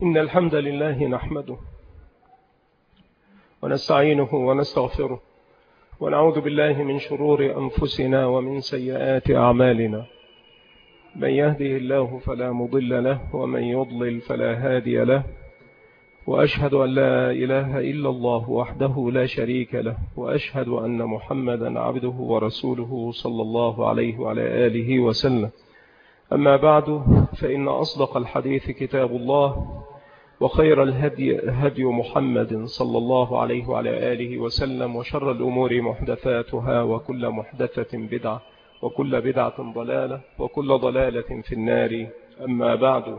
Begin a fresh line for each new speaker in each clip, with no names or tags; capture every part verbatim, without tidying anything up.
إن الحمد لله نحمده ونستعينه ونستغفره ونعوذ بالله من شرور أنفسنا ومن سيئات أعمالنا. من يهده الله فلا مضل له ومن يضلل فلا هادي له، وأشهد أن لا إله إلا الله وحده لا شريك له، وأشهد أن محمدا عبده ورسوله صلى الله عليه وعلى آله وسلم. أما بعد، فإن أصدق الحديث كتاب الله، وخير الهدي هدي محمد صلى الله عليه وعلى آله وسلم، وشر الأمور محدثاتها، وكل محدثة بدعة، وكل بدعة ضلالة، وكل ضلالة في النار. أما بعد،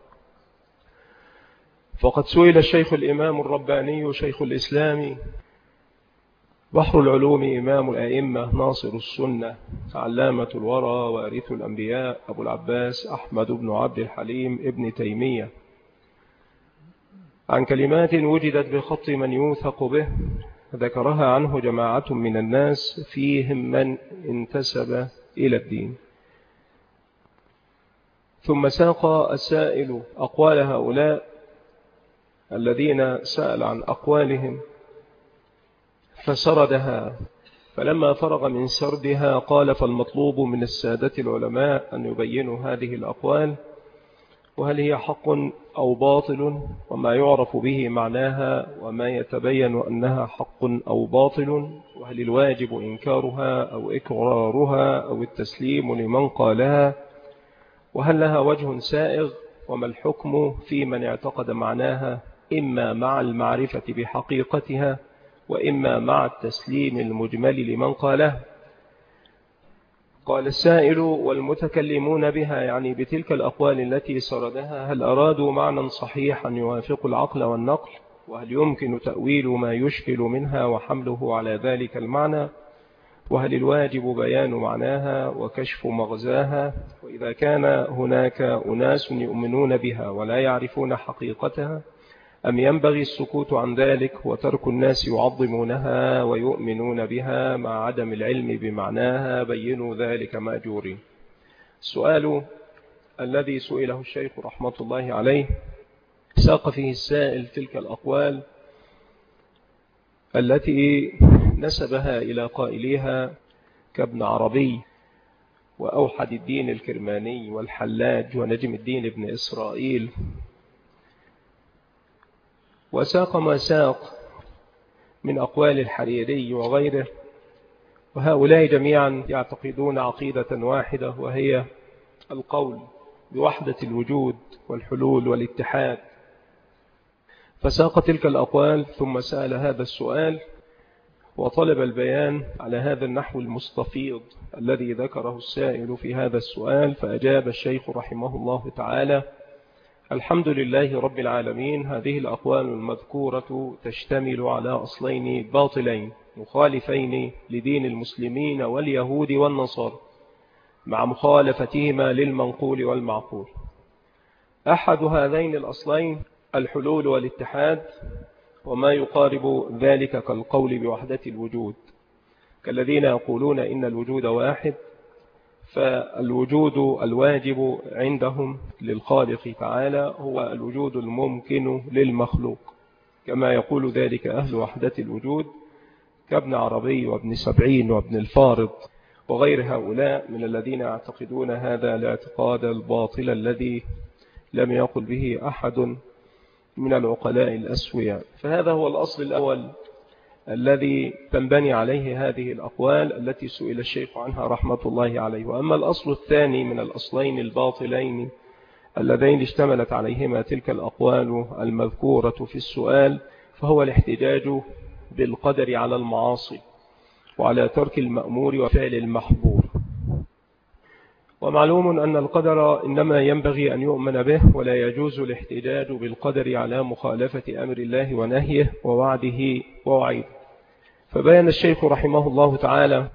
فقد سئل الشيخ الإمام الرباني شيخ الإسلام بحر العلوم إمام الأئمة ناصر السنة علامة الورى وارث الأنبياء أبو العباس أحمد بن عبد الحليم ابن تيمية عن كلمات وجدت بخط من يوثق به، ذكرها عنه جماعة من الناس فيهم من انتسب إلى الدين. ثم ساق السائل أقوال هؤلاء الذين سأل عن أقوالهم فسردها، فلما فرغ من سردها قال: فالمطلوب من السادة العلماء أن يبينوا هذه الأقوال، وهل هي حق أو باطل، وما يعرف به معناها، وما يتبين أنها حق أو باطل، وهل الواجب إنكارها أو إكرارها أو التسليم لمن قالها، وهل لها وجه سائغ، وما الحكم في من اعتقد معناها إما مع المعرفة بحقيقتها وإما مع التسليم المجمل لمن قالها. قال السائل: والمتكلمون بها، يعني بتلك الأقوال التي سردها، هل أرادوا معنى صحيحا يوافق العقل والنقل؟ وهل يمكن تأويل ما يشكل منها وحمله على ذلك المعنى؟ وهل الواجب بيان معناها وكشف مغزاها؟ وإذا كان هناك أناس يؤمنون بها ولا يعرفون حقيقتها، أم ينبغي السكوت عن ذلك وترك الناس يعظمونها ويؤمنون بها مع عدم العلم بمعناها؟ بينوا ذلك مأجورين. السؤال الذي سئله الشيخ رحمة الله عليه ساق فيه السائل تلك الأقوال التي نسبها إلى قائليها كابن عربي وأوحد الدين الكرماني والحلاج ونجم الدين ابن إسرائيل، وساق ما ساق من أقوال الحريري وغيره، وهؤلاء جميعا يعتقدون عقيدة واحدة، وهي القول بوحدة الوجود والحلول والاتحاد. فساق تلك الأقوال ثم سأل هذا السؤال وطلب البيان على هذا النحو المستفيض الذي ذكره السائل في هذا السؤال. فأجاب الشيخ رحمه الله تعالى: الحمد لله رب العالمين. هذه الأقوال المذكورة تشتمل على أصلين باطلين مخالفين لدين المسلمين واليهود والنصارى، مع مخالفتهما للمنقول والمعقول. أحد هذين الأصلين الحلول والاتحاد، وما يقارب ذلك كالقول بوحدة الوجود، كالذين يقولون إن الوجود واحد، فالوجود الواجب عندهم للخالق تعالى هو الوجود الممكن للمخلوق، كما يقول ذلك أهل وحدة الوجود كابن عربي وابن سبعين وابن الفارض وغير هؤلاء من الذين يعتقدون هذا الاعتقاد الباطل الذي لم يقل به أحد من العقلاء الأسوياء. فهذا هو الأصل الأول الذي تنبني عليه هذه الأقوال التي سئل الشيخ عنها رحمة الله عليه. وأما الأصل الثاني من الأصلين الباطلين اللذين اشتملت عليهما تلك الأقوال المذكورة في السؤال، فهو الاحتجاج بالقدر على المعاصي وعلى ترك المأمور وفعل المحظور. ومعلوم أن القدر إنما ينبغي أن يؤمن به، ولا يجوز الاحتجاج بالقدر على مخالفة أمر الله ونهيه ووعده ووعيده. فبين الشيخ رحمه الله تعالى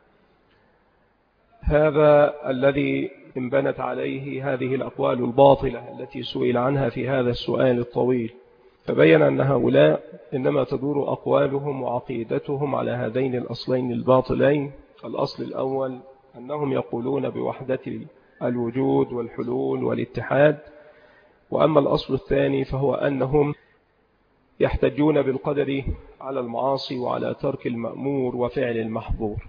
هذا الذي انبنت عليه هذه الأقوال الباطلة التي سئل عنها في هذا السؤال الطويل، فبين أن هؤلاء إنما تدور أقوالهم وعقيدتهم على هذين الأصلين الباطلين. الأصل الأول أنهم يقولون بوحدة الوجود والحلول والاتحاد، وأما الأصل الثاني فهو أنهم يحتجون بالقدر على المعاصي وعلى ترك المأمور وفعل المحظور.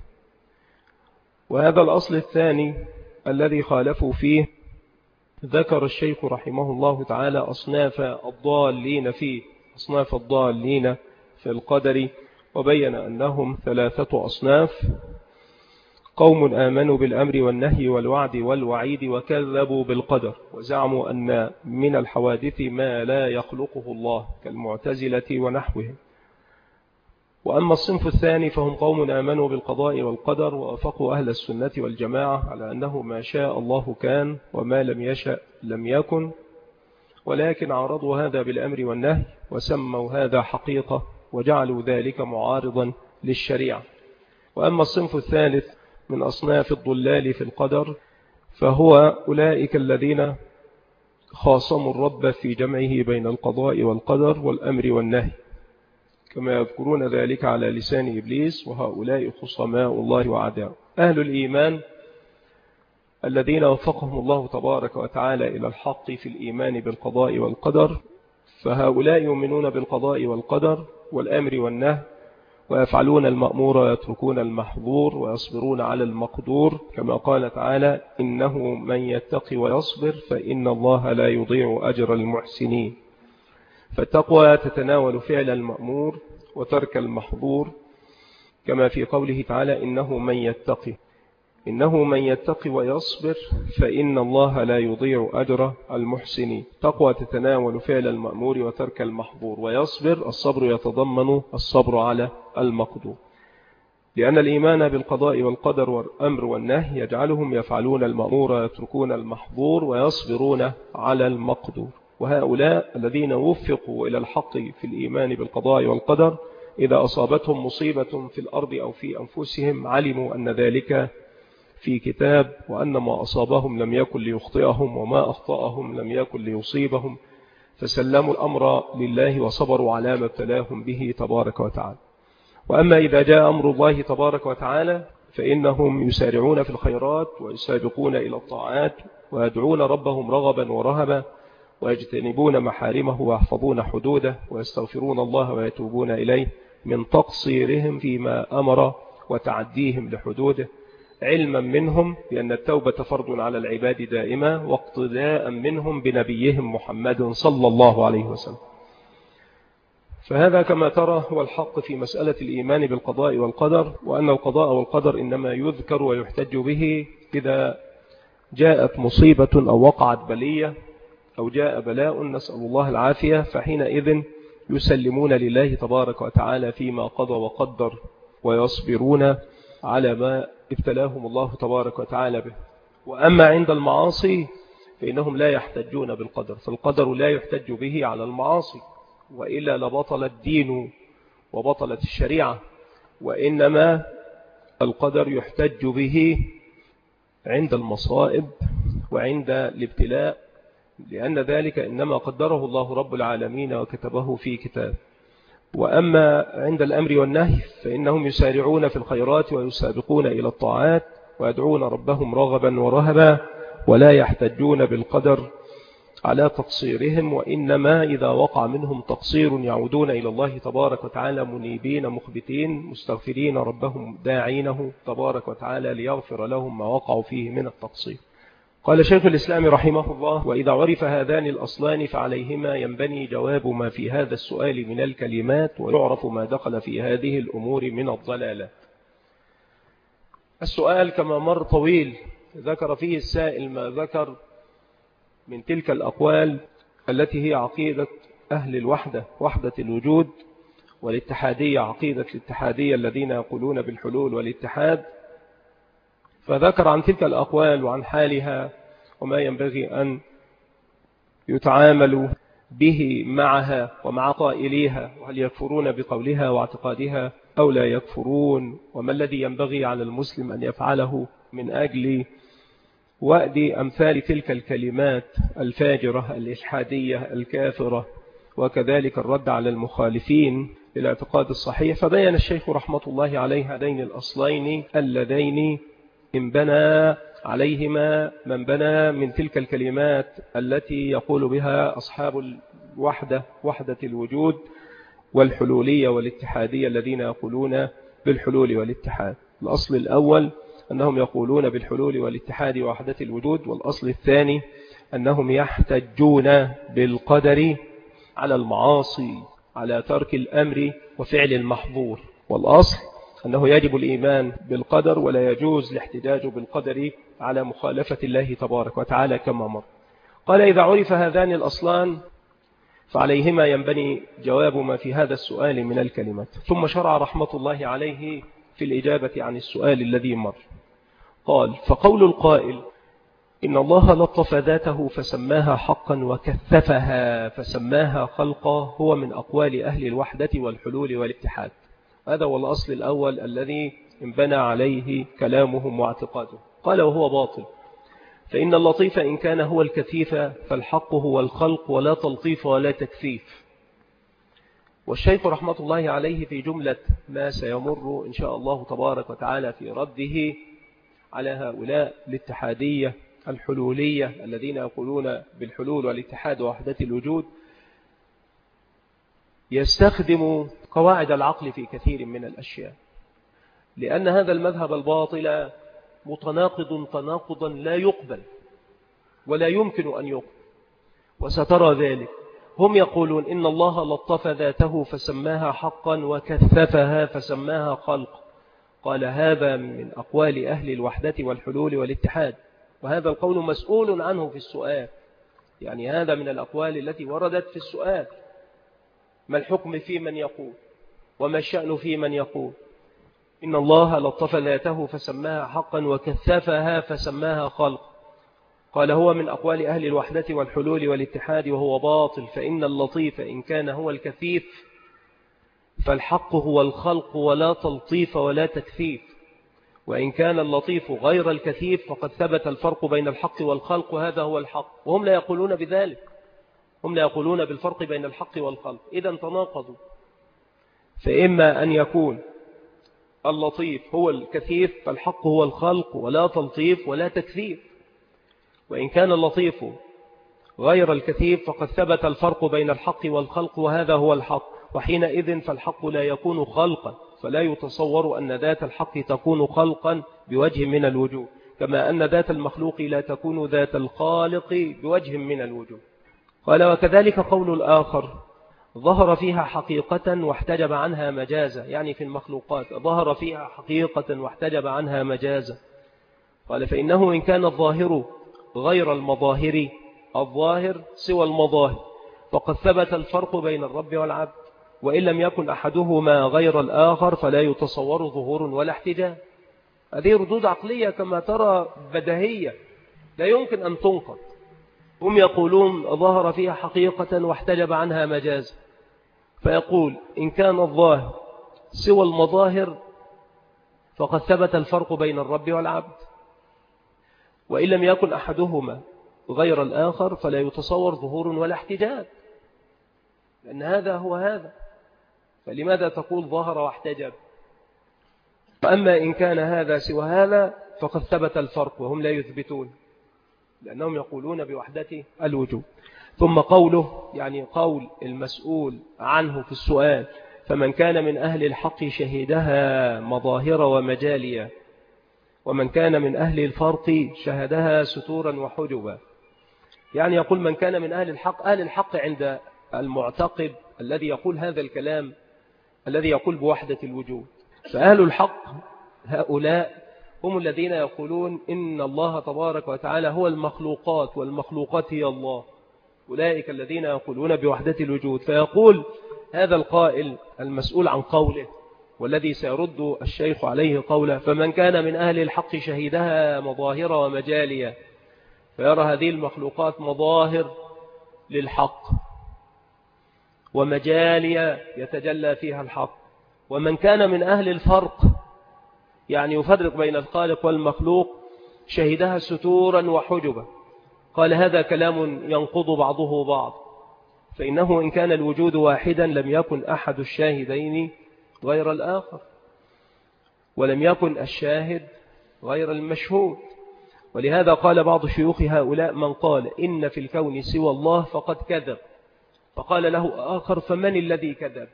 وهذا الأصل الثاني الذي خالفوا فيه ذكر الشيخ رحمه الله تعالى أصناف الضالين فيه أصناف الضالين في القدر، وبين أنهم ثلاثة أصناف: قوم آمنوا بالأمر والنهي والوعد والوعيد وكذبوا بالقدر وزعموا أن من الحوادث ما لا يخلقه الله كالمعتزلة ونحوهم. وأما الصنف الثاني فهم قوم آمنوا بالقضاء والقدر ووافقوا أهل السنة والجماعة على أنه ما شاء الله كان وما لم يشأ لم يكن، ولكن عارضوا هذا بالأمر والنهي وسموا هذا حقيقة وجعلوا ذلك معارضا للشريعة. وأما الصنف الثالث من أصناف الضلال في القدر فهو أولئك الذين خاصموا الرب في جمعه بين القضاء والقدر والأمر والنهي، كما يذكرون ذلك على لسان إبليس، وهؤلاء خصماء الله وعداء. أهل الإيمان الذين وفقهم الله تبارك وتعالى إلى الحق في الإيمان بالقضاء والقدر، فهؤلاء يؤمنون بالقضاء والقدر والأمر والنهي، ويفعلون المأمور ويتركون المحظور ويصبرون على المقدور، كما قال تعالى: إنه من يتقي ويصبر فإن الله لا يضيع أجر المحسنين. فالتقوى تتناول فعل المأمور وترك المحظور، كما في قوله تعالى: إنه من يتقي إنه من يتقي ويصبر فإن الله لا يضيع أجر المحسنين. تقوى تتناول فعل المأمور وترك المحظور، ويصبر الصبر يتضمن الصبر على المقدور، لأن الإيمان بالقضاء والقدر والأمر والنهي يجعلهم يفعلون المأمور ويتركون المحظور ويصبرون على المقدور. وهؤلاء الذين وفقوا إلى الحق في الإيمان بالقضاء والقدر إذا أصابتهم مصيبة في الأرض أو في أنفسهم علموا أن ذلك في كتاب، وأن ما أصابهم لم يكن ليخطئهم وما أخطأهم لم يكن ليصيبهم، فسلموا الأمر لله وصبروا على ما ابتلاهم به تبارك وتعالى. وأما إذا جاء أمر الله تبارك وتعالى فإنهم يسارعون في الخيرات ويسابقون إلى الطاعات ويدعون ربهم رغبا ورهبا ويجتنبون محارمه ويحفظون حدوده ويستغفرون الله ويتوبون إليه من تقصيرهم فيما أمر وتعديهم لحدوده، علما منهم بأن التوبة فرض على العباد دائما، واقتداء منهم بنبيهم محمد صلى الله عليه وسلم. فهذا كما ترى هو الحق في مسألة الإيمان بالقضاء والقدر، وأن القضاء والقدر إنما يذكر ويحتج به إذا جاءت مصيبة أو وقعت بلية أو جاء بلاء نسأل الله العافية، فحينئذ يسلمون لله تبارك وتعالى فيما قضى وقدر ويصبرون على ما ابتلاهم الله تبارك وتعالى به. وأما عند المعاصي فإنهم لا يحتجون بالقدر، فالقدر لا يحتج به على المعاصي، وإلا لبطل الدين وبطلت الشريعة، وإنما القدر يحتج به عند المصائب وعند الابتلاء، لأن ذلك إنما قدره الله رب العالمين وكتبه في كتاب. وأما عند الأمر والنهي فإنهم يسارعون في الخيرات ويسابقون إلى الطاعات ويدعون ربهم رغبا ورهبا، ولا يحتجون بالقدر على تقصيرهم، وإنما إذا وقع منهم تقصير يعودون إلى الله تبارك وتعالى منيبين مخبتين مستغفرين ربهم داعينه تبارك وتعالى ليغفر لهم ما وقعوا فيه من التقصير. قال شيخ الإسلام رحمه الله: وإذا عرف هذان الأصلان فعليهما ينبني جواب ما في هذا السؤال من الكلمات، ويعرف ما دخل في هذه الأمور من الضلالة. السؤال كما مر طويل ذكر فيه السائل ما ذكر من تلك الأقوال التي هي عقيدة أهل الوحدة، وحدة الوجود، والاتحادية عقيدة الاتحادية الذين يقولون بالحلول والاتحاد، فذكر عن تلك الأقوال وعن حالها وما ينبغي أن يتعاملوا به معها ومع قائليها، وهل يكفرون بقولها واعتقادها أو لا يكفرون، وما الذي ينبغي على المسلم أن يفعله من أجل وأد أمثال تلك الكلمات الفاجرة الإلحادية الكافرة، وكذلك الرد على المخالفين للاعتقاد الصحيح. فبين الشيخ رحمة الله عليه هذين الأصلين اللذين انبنى عليهما من بنى من تلك الكلمات التي يقول بها أصحاب الوحدة وحدة الوجود والحلولية والاتحادية الذين يقولون بالحلول والاتحاد. الأصل الأول أنهم يقولون بالحلول والاتحاد ووحدة الوجود، والأصل الثاني أنهم يحتجون بالقدر على المعاصي، على ترك الأمر وفعل المحظور. والأصل أنه يجب الإيمان بالقدر ولا يجوز الاحتجاج بالقدر على مخالفة الله تبارك وتعالى كما مر. قال: إذا عرف هذان الأصلان فعليهما ينبني جواب ما في هذا السؤال من الكلمات. ثم شرع رحمة الله عليه في الإجابة عن السؤال الذي مر. قال: فقول القائل إن الله لطف ذاته فسماها حقا وكثفها فسماها خلقا هو من أقوال أهل الوحدة والحلول والاتحاد. هذا هو الأصل الأول الذي انبنى عليه كلامهم واعتقادهم. قال: وهو باطل، فإن اللطيف إن كان هو الكثيف فالحق هو الخلق ولا تلطيف ولا تكثيف. والشيخ رحمة الله عليه في جملة ما سيمر إن شاء الله تبارك وتعالى في رده على هؤلاء الاتحادية الحلولية الذين يقولون بالحلول والاتحاد ووحدة الوجود يستخدم قواعد العقل في كثير من الأشياء، لأن هذا المذهب الباطل متناقض تناقضا لا يقبل ولا يمكن أن يقبل، وسترى ذلك. هم يقولون إن الله لطف ذاته فسماها حقا وكثفها فسماها خلق. قال: هذا من أقوال أهل الوحدة والحلول والاتحاد، وهذا القول مسؤول عنه في السؤال. يعني هذا من الأقوال التي وردت في السؤال: ما الحكم في من يقول وما الشأن في من يقول إن الله لطف ذاته فسماها حقا وكثفها فسماها خلق. قال: هو من أقوال أهل الوحدة والحلول والاتحاد وهو باطل، فإن اللطيف إن كان هو الكثيف فالحق هو الخلق ولا تلطيف ولا تكثيف، وإن كان اللطيف غير الكثيف فقد ثبت الفرق بين الحق والخلق وهذا هو الحق. وهم لا يقولون بذلك، هم لا يقولون بالفرق بين الحق والخلق. إذن تناقضوا، فإما أن يكون اللطيف هو الكثيف فالحق هو الخلق ولا تلطيف ولا تكثيف، وإن كان اللطيف غير الكثيف فقد ثبت الفرق بين الحق والخلق وهذا هو الحق. وحينئذ فالحق لا يكون خلقا، فلا يتصور أن ذات الحق تكون خلقا بوجه من الوجوه، كما أن ذات المخلوق لا تكون ذات الخالق بوجه من الوجوه. قال: وكذلك قول الآخر ظهر فيها حقيقة واحتجب عنها مجازة، يعني في المخلوقات ظهر فيها حقيقة واحتجب عنها مجازة. قال: فإنه إن كان الظاهر غير المظاهر، الظاهر سوى المظاهر، فقد ثبت الفرق بين الرب والعبد، وإن لم يكن أحدهما غير الآخر فلا يتصور ظهور ولا احتجاب. هذه ردود عقلية كما ترى بديهية لا يمكن أن تنقض. هم يقولون ظهر فيها حقيقة واحتجب عنها مجازا، فيقول إن كان الظاهر سوى المظاهر فقد ثبت الفرق بين الرب والعبد، وإن لم يكن أحدهما غير الآخر فلا يتصور ظهور ولا احتجاب، لأن هذا هو هذا. فلماذا تقول ظهر واحتجب؟ فأما إن كان هذا سوى هذا فقد ثبت الفرق، وهم لا يثبتون لأنهم يقولون بوحدة الوجود. ثم قوله، يعني قول المسؤول عنه في السؤال: فمن كان من أهل الحق شهدها مظاهر ومجاليا، ومن كان من أهل الفرق شهدها ستورا وحجبا. يعني يقول من كان من أهل الحق، أهل الحق عند المعتقد الذي يقول هذا الكلام الذي يقول بوحدة الوجود، فأهل الحق هؤلاء هم الذين يقولون إن الله تبارك وتعالى هو المخلوقات والمخلوقات هي الله، أولئك الذين يقولون بوحدة الوجود. فيقول هذا القائل المسؤول عن قوله والذي سيرد الشيخ عليه قوله: فمن كان من أهل الحق شهدها مظاهر ومجاليا، فيرى هذه المخلوقات مظاهر للحق ومجاليا يتجلى فيها الحق. ومن كان من أهل الفرق، يعني يفرق بين الخالق والمخلوق، شهدها ستورا وحجبا. قال: هذا كلام ينقض بعضه بعض، فإنه إن كان الوجود واحدا لم يكن أحد الشاهدين غير الآخر، ولم يكن الشاهد غير المشهود، ولهذا قال بعض شيوخ هؤلاء: من قال إن في الكون سوى الله فقد كذب. فقال له آخر: فمن الذي كذب؟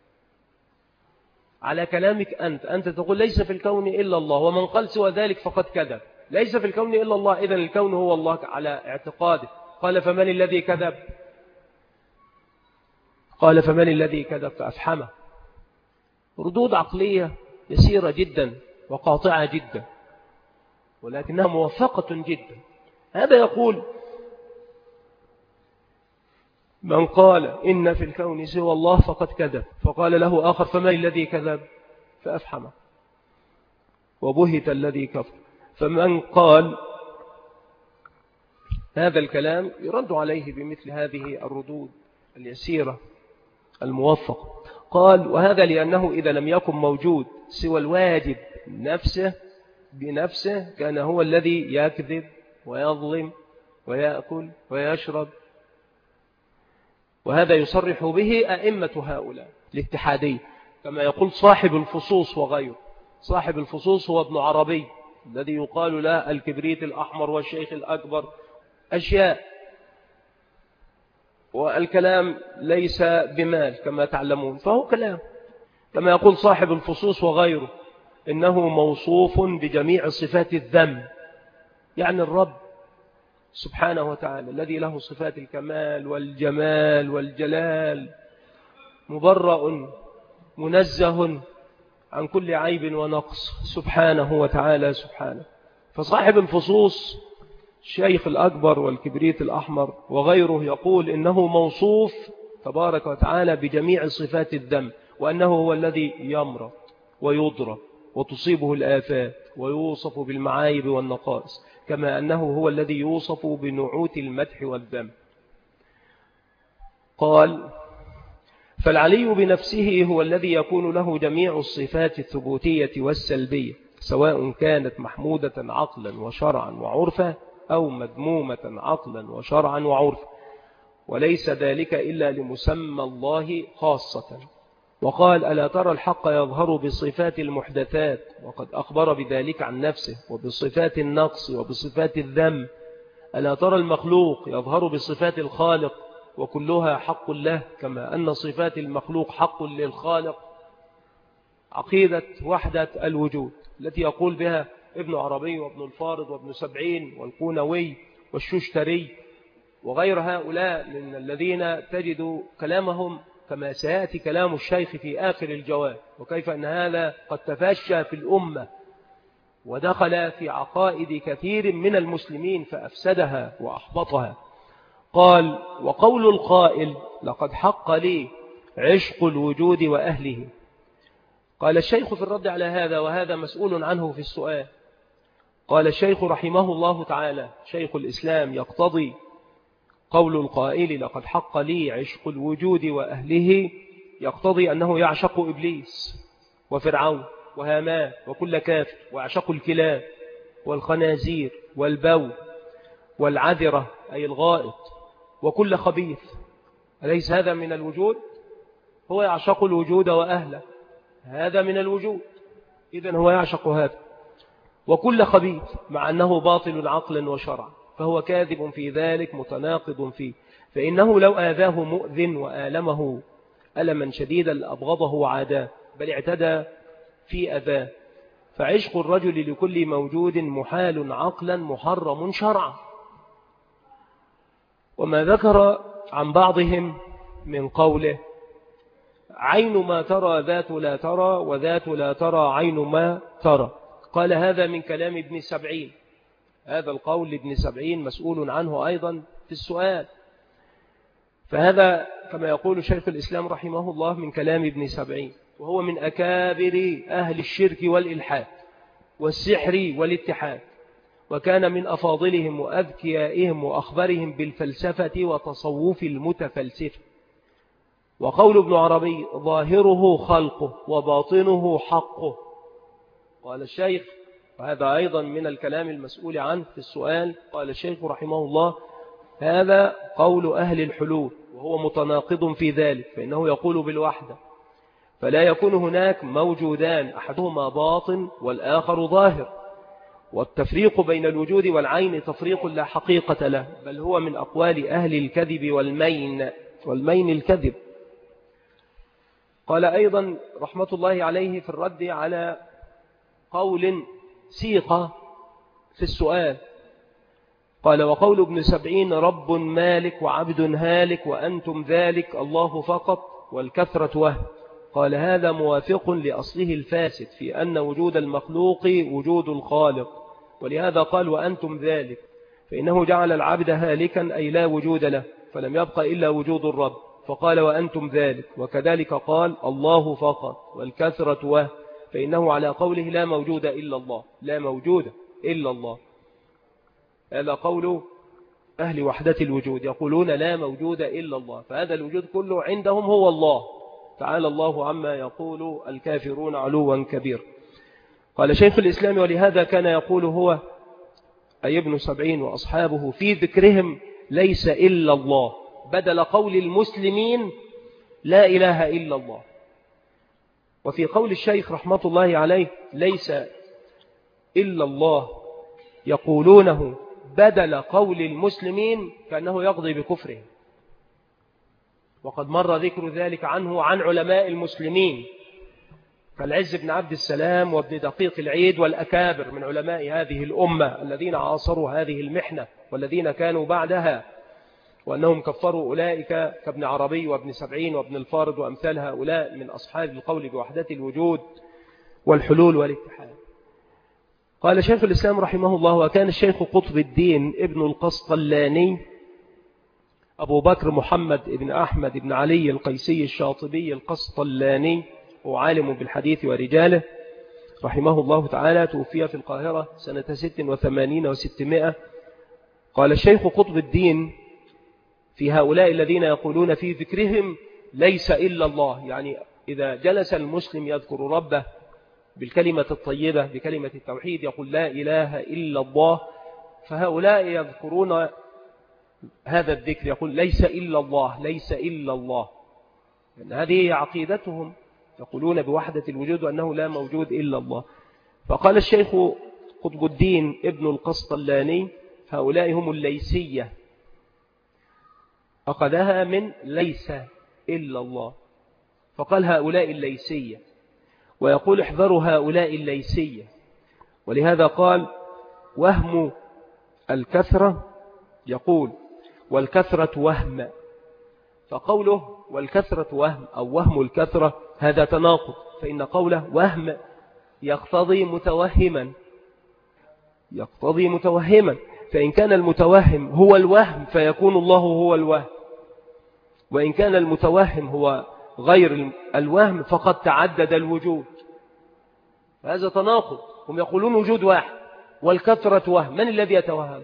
على كلامك أنت أنت تقول ليس في الكون إلا الله، ومن قال سوى ذلك فقد كذب. ليس في الكون إلا الله، إذن الكون هو الله على اعتقاده. قال: فمن الذي كذب؟ قال: فمن الذي كذب؟ فأفحمه. ردود عقلية يسيرة جدا وقاطعة جدا، ولكنها موفقة جدا. هذا يقول: من قال إن في الكون سوى الله فقد كذب. فقال له آخر: فمن الذي كذب؟ فأفحمه وبهت الذي كفر. فمن قال هذا الكلام يرد عليه بمثل هذه الردود اليسيرة الموفقة. قال: وهذا لأنه إذا لم يكن موجود سوى الواجب نفسه بنفسه كان هو الذي يكذب ويظلم ويأكل ويشرب. وهذا يصرح به أئمة هؤلاء الاتحادية، كما يقول صاحب الفصوص وغيره. صاحب الفصوص هو ابن عربي الذي يقال له الكبريت الأحمر والشيخ الأكبر، أشياء. والكلام ليس بمال كما تعلمون، فهو كلام. كما يقول صاحب الفصوص وغيره: إنه موصوف بجميع صفات الذم، يعني الرب سبحانه وتعالى الذي له صفات الكمال والجمال والجلال، مبرأ منزه عن كل عيب ونقص سبحانه وتعالى سبحانه. فصاحب الفصوص الشيخ الأكبر والكبريت الأحمر وغيره يقول إنه موصوف تبارك وتعالى بجميع صفات الذم، وأنه هو الذي يمرض ويضرب وتصيبه الآفات ويوصف بالمعايب والنقائص، كما أنه هو الذي يوصف بنعوت المدح والذم. قال: فالعلي بنفسه هو الذي يكون له جميع الصفات الثبوتية والسلبية، سواء كانت محمودة عقلا وشرعا وعرفا أو مذمومة عقلا وشرعا وعرفا، وليس ذلك إلا لمسمى الله خاصة. وقال: ألا ترى الحق يظهر بصفات المحدثات، وقد أخبر بذلك عن نفسه، وبصفات النقص وبصفات الذم. ألا ترى المخلوق يظهر بصفات الخالق، وكلها حق له، كما أن صفات المخلوق حق للخالق. عقيدة وحدة الوجود التي يقول بها ابن عربي وابن الفارض وابن سبعين والقونوي والششتري وغير هؤلاء من الذين تجد كلامهم كما سيأتي كلام الشيخ في آخر الجواب، وكيف أن هذا قد تفشى في الأمة ودخل في عقائد كثير من المسلمين فأفسدها وأحبطها. قال: وقول القائل لقد حق لي عشق الوجود وأهله. قال الشيخ في الرد على هذا، وهذا مسؤول عنه في السؤال، قال الشيخ رحمه الله تعالى شيخ الإسلام: يقتضي قول القائل لقد حق لي عشق الوجود وأهله يقتضي أنه يعشق إبليس وفرعون وهامان وكل كافر، ويعشق الكلاب والخنازير والبول والعذرة أي الغائط وكل خبيث. أليس هذا من الوجود؟ هو يعشق الوجود وأهله، هذا من الوجود، إذن هو يعشق هذا وكل خبيث، مع أنه باطل عقلا وشرعا، فهو كاذب في ذلك متناقض فيه. فإنه لو آذاه مؤذن وآلمه ألما شديدا لأبغضه وعاداه، بل اعتدى في أذاه. فعشق الرجل لكل موجود محال عقلا محرم شرعا. وما ذكر عن بعضهم من قوله: عين ما ترى ذات لا ترى، وذات لا ترى عين ما ترى. قال: هذا من كلام ابن سبعين. هذا القول لابن سبعين مسؤول عنه أيضا في السؤال. فهذا كما يقول شيخ الإسلام رحمه الله من كلام ابن سبعين، وهو من أكابر أهل الشرك والإلحاد والسحر والاتحاد، وكان من أفاضلهم وأذكيائهم وأخبرهم بالفلسفة وتصوف المتفلسفة. وقول ابن عربي: ظاهره خلقه وباطنه حقه. قال الشيخ، وهذا أيضا من الكلام المسؤول عنه في السؤال، قال الشيخ رحمه الله: هذا قول أهل الحلول، وهو متناقض في ذلك، فإنه يقول بالوحدة، فلا يكون هناك موجودان أحدهما باطن والآخر ظاهر، والتفريق بين الوجود والعين تفريق لا حقيقة له، بل هو من أقوال أهل الكذب والمين، والمين الكذب. قال أيضا رحمة الله عليه في الرد على قول سيقة في السؤال، قال: وقول ابن سبعين رب مالك وعبد هالك وأنتم ذلك الله فقط والكثرة وهم. قال: هذا موافق لأصله الفاسد في أن وجود المخلوق وجود الخالق، ولهذا قال وأنتم ذلك، فإنه جعل العبد هالكا أي لا وجود له، فلم يبق إلا وجود الرب، فقال وأنتم ذلك. وكذلك قال الله فقط والكثرة وهم، فإنه على قوله لا موجود إلا الله، لا موجود إلا الله. هذا قول أهل وحدة الوجود، يقولون لا موجود إلا الله، فهذا الوجود كله عندهم هو الله، تعالى الله عما يقول الكافرون علوا كبير. قال شيخ الإسلام: ولهذا كان يقول هو أي ابن سبعين وأصحابه في ذكرهم ليس إلا الله، بدل قول المسلمين لا إله إلا الله. وفي قول الشيخ رحمة الله عليه ليس إلا الله يقولونه بدل قول المسلمين كأنه يقضي بكفرهم، وقد مر ذكر ذلك عنه عن علماء المسلمين كالعز بن عبد السلام وابن دقيق العيد والأكابر من علماء هذه الأمة الذين عاصروا هذه المحنة والذين كانوا بعدها، وأنهم كفروا أولئك كابن عربي وابن سبعين وابن الفارض وأمثال هؤلاء من أصحاب القول بوحدة الوجود والحلول والاتحاد. قال شيخ الإسلام رحمه الله: وكان الشيخ قطب الدين ابن القسطلاني أبو بكر محمد ابن أحمد ابن علي القيسي الشاطبي القسطلاني، وعالم بالحديث ورجاله، رحمه الله تعالى، توفي في القاهرة سنة ست وثمانين وستمائة. قال الشيخ قطب الدين في هؤلاء الذين يقولون في ذكرهم ليس إلا الله، يعني إذا جلس المسلم يذكر ربه بالكلمة الطيبة بكلمة التوحيد يقول لا إله إلا الله، فهؤلاء يذكرون هذا الذكر يقول ليس إلا الله، ليس إلا الله، لأن هذه عقيدتهم، يقولون بوحدة الوجود وأنه لا موجود إلا الله. فقال الشيخ قطب الدين ابن القسطلاني: هؤلاء هم الليسية، أخذها من ليس إلا الله، فقال هؤلاء الليسية، ويقول احذروا هؤلاء الليسية، ولهذا قال وهم الكثرة، يقول والكثرة وهم، فقوله والكثرة وهم أو وهم الكثرة هذا تناقض، فإن قوله وهم يقتضي متوهما، يقتضي متوهما، فإن كان المتوهم هو الوهم فيكون الله هو الوهم، وإن كان المتوهم هو غير الوهم فقد تعدد الوجود، هذا تناقض. هم يقولون وجود واحد والكثرة وهم، من الذي يتوهم؟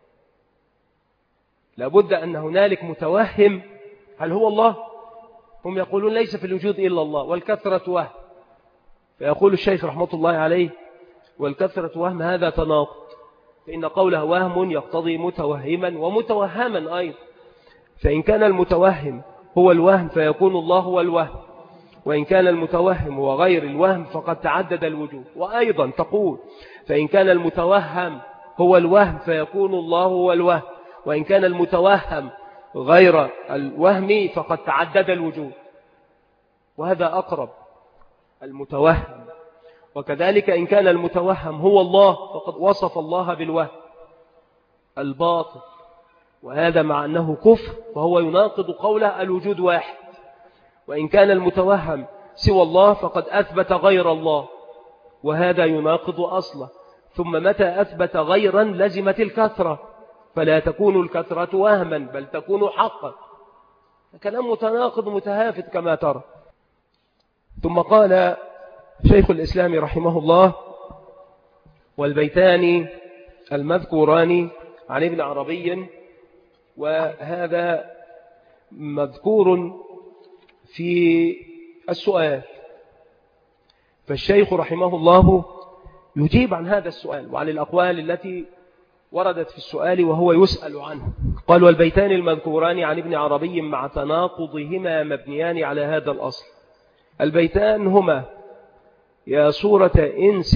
لابد أن هنالك متوهم، هل هو الله؟ هم يقولون ليس في الوجود إلا الله والكثرة وهم، فيقول الشيخ رحمة الله عليه والكثرة وهم هذا تناقض، فإن قوله وهم يقتضي متوهما ومتوهما أيضا، فإن كان المتوهم هو الوهم فيكون الله هو الوهم، وإن كان المتوهم هو غير الوهم فقد تعدد الوجود. وأيضا تقول فإن كان المتوهم هو الوهم فيكون الله هو الوهم، وإن كان المتوهم غير الوهم فقد تعدد الوجود، وهذا أقرب المتوهم. وكذلك إن كان المتوهم هو الله فقد وصف الله بالوهم الباطل، وهذا مع أنه كفر فهو يناقض قوله الوجود واحد. وإن كان المتوهم سوى الله فقد أثبت غير الله، وهذا يناقض أصله. ثم متى أثبت غيرا لزمت الكثرة، فلا تكون الكثرة وهما بل تكون حقا. كلام متناقض متهافت كما ترى. ثم قال شيخ الإسلام رحمه الله: والبيتان المذكوران عن ابن عربي، وهذا مذكور في السؤال، فالشيخ رحمه الله يجيب عن هذا السؤال وعن الأقوال التي وردت في السؤال وهو يسأل عنه. قال: والبيتان المذكوران عن ابن عربي مع تناقضهما مبنيان على هذا الأصل. البيتان هما: يا صورة إنس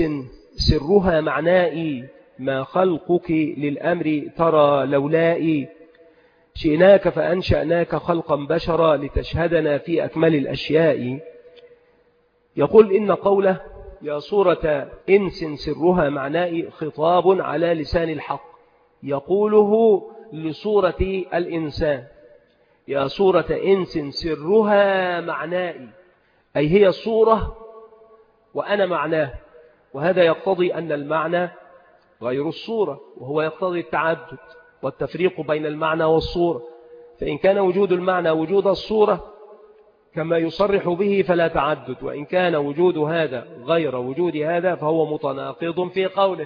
سرها معنائي ما خلقك للأمر ترى لولائي شئناك فأنشأناك خلقا بشرا لتشهدنا في أكمل الأشياء. يقول إن قوله يا صورة إنس سرها معنائي خطاب على لسان الحق يقوله لصورة الإنسان. يا صورة إنس سرها معنائي أي هي الصورة وأنا معناه، وهذا يقتضي أن المعنى غير الصورة، وهو يقتضي التعدد والتفريق بين المعنى والصورة. فإن كان وجود المعنى وجود الصورة كما يصرح به فلا تعدد، وإن كان وجود هذا غير وجود هذا فهو متناقض في قوله.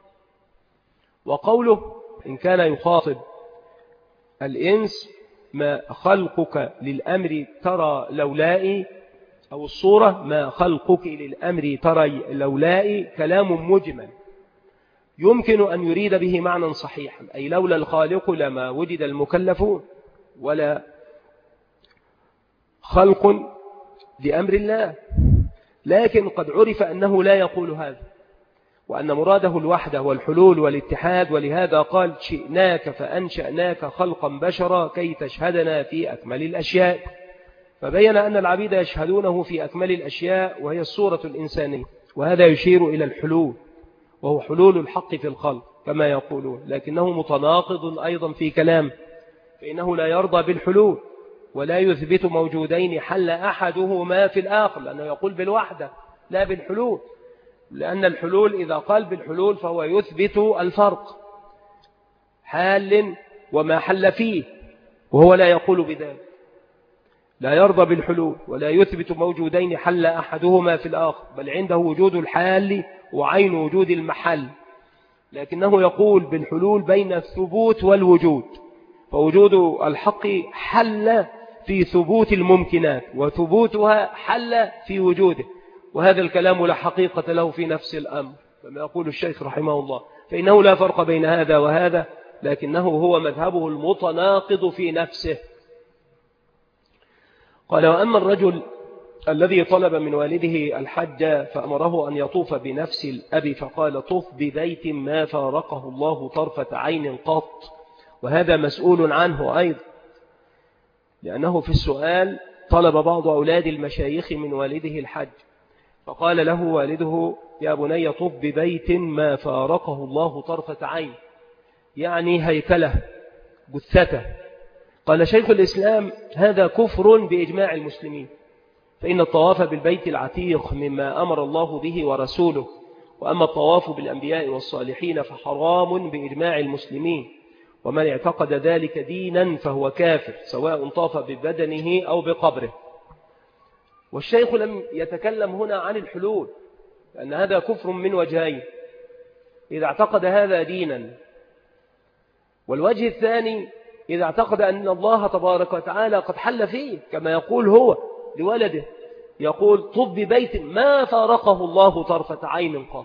وقوله إن كان يخاطب الإنس ما خلقك للأمر ترى لولائي أو الصورة ما خلقك للأمر ترى لولائي كلام مجمل يمكن أن يريد به معنى صحيحا، أي لولا الخالق لما وجد المكلفون ولا خلق لأمر الله. لكن قد عرف أنه لا يقول هذا، وأن مراده الوحدة والحلول والاتحاد، ولهذا قال شئناك فأنشأناك خلقا بشرا كي تشهدنا في أكمل الأشياء. فبين أن العبيد يشهدونه في أكمل الأشياء وهي الصورة الإنسانية، وهذا يشير إلى الحلول، وهو حلول الحق في الخلق كما يقولون، لكنه متناقض أيضا في كلام، فإنه لا يرضى بالحلول ولا يثبت موجودين حل أحدهما في الآخر، لأنه يقول بالوحدة لا بالحلول، لأن الحلول إذا قال بالحلول فهو يثبت الفرق حال وما حل فيه، وهو لا يقول بذلك، لا يرضى بالحلول ولا يثبت موجودين حل أحدهما في الآخر، بل عنده وجود الحال وعين وجود المحل، لكنه يقول بالحلول بين الثبوت والوجود، فوجود الحق حل في ثبوت الممكنات وثبوتها حل في وجوده، وهذا الكلام لا حقيقة له في نفس الأمر كما يقول الشيخ رحمه الله، فإنه لا فرق بين هذا وهذا، لكنه هو مذهبه المتناقض في نفسه. قال وأما الرجل الذي طلب من والده الحج فأمره أن يطوف بنفس الأب فقال طف ببيت ما فارقه الله طرفة عين قط، وهذا مسؤول عنه أيضا، لأنه في السؤال طلب بعض أولاد المشايخ من والده الحج فقال له والده يا بني طف ببيت ما فارقه الله طرفة عين، يعني هيكله جثته. قال شيخ الإسلام هذا كفر بإجماع المسلمين، فإن الطواف بالبيت العتيق مما أمر الله به ورسوله، وأما الطواف بالأنبياء والصالحين فحرام بإجماع المسلمين، ومن اعتقد ذلك دينا فهو كافر سواء طاف ببدنه أو بقبره. والشيخ لم يتكلم هنا عن الحلول، لأن هذا كفر من وجهين إذا اعتقد هذا دينا، والوجه الثاني إذا اعتقد أن الله تبارك وتعالى قد حل فيه كما يقول هو لولده، يقول طب ببيت ما فارقه الله طرفة عين قط،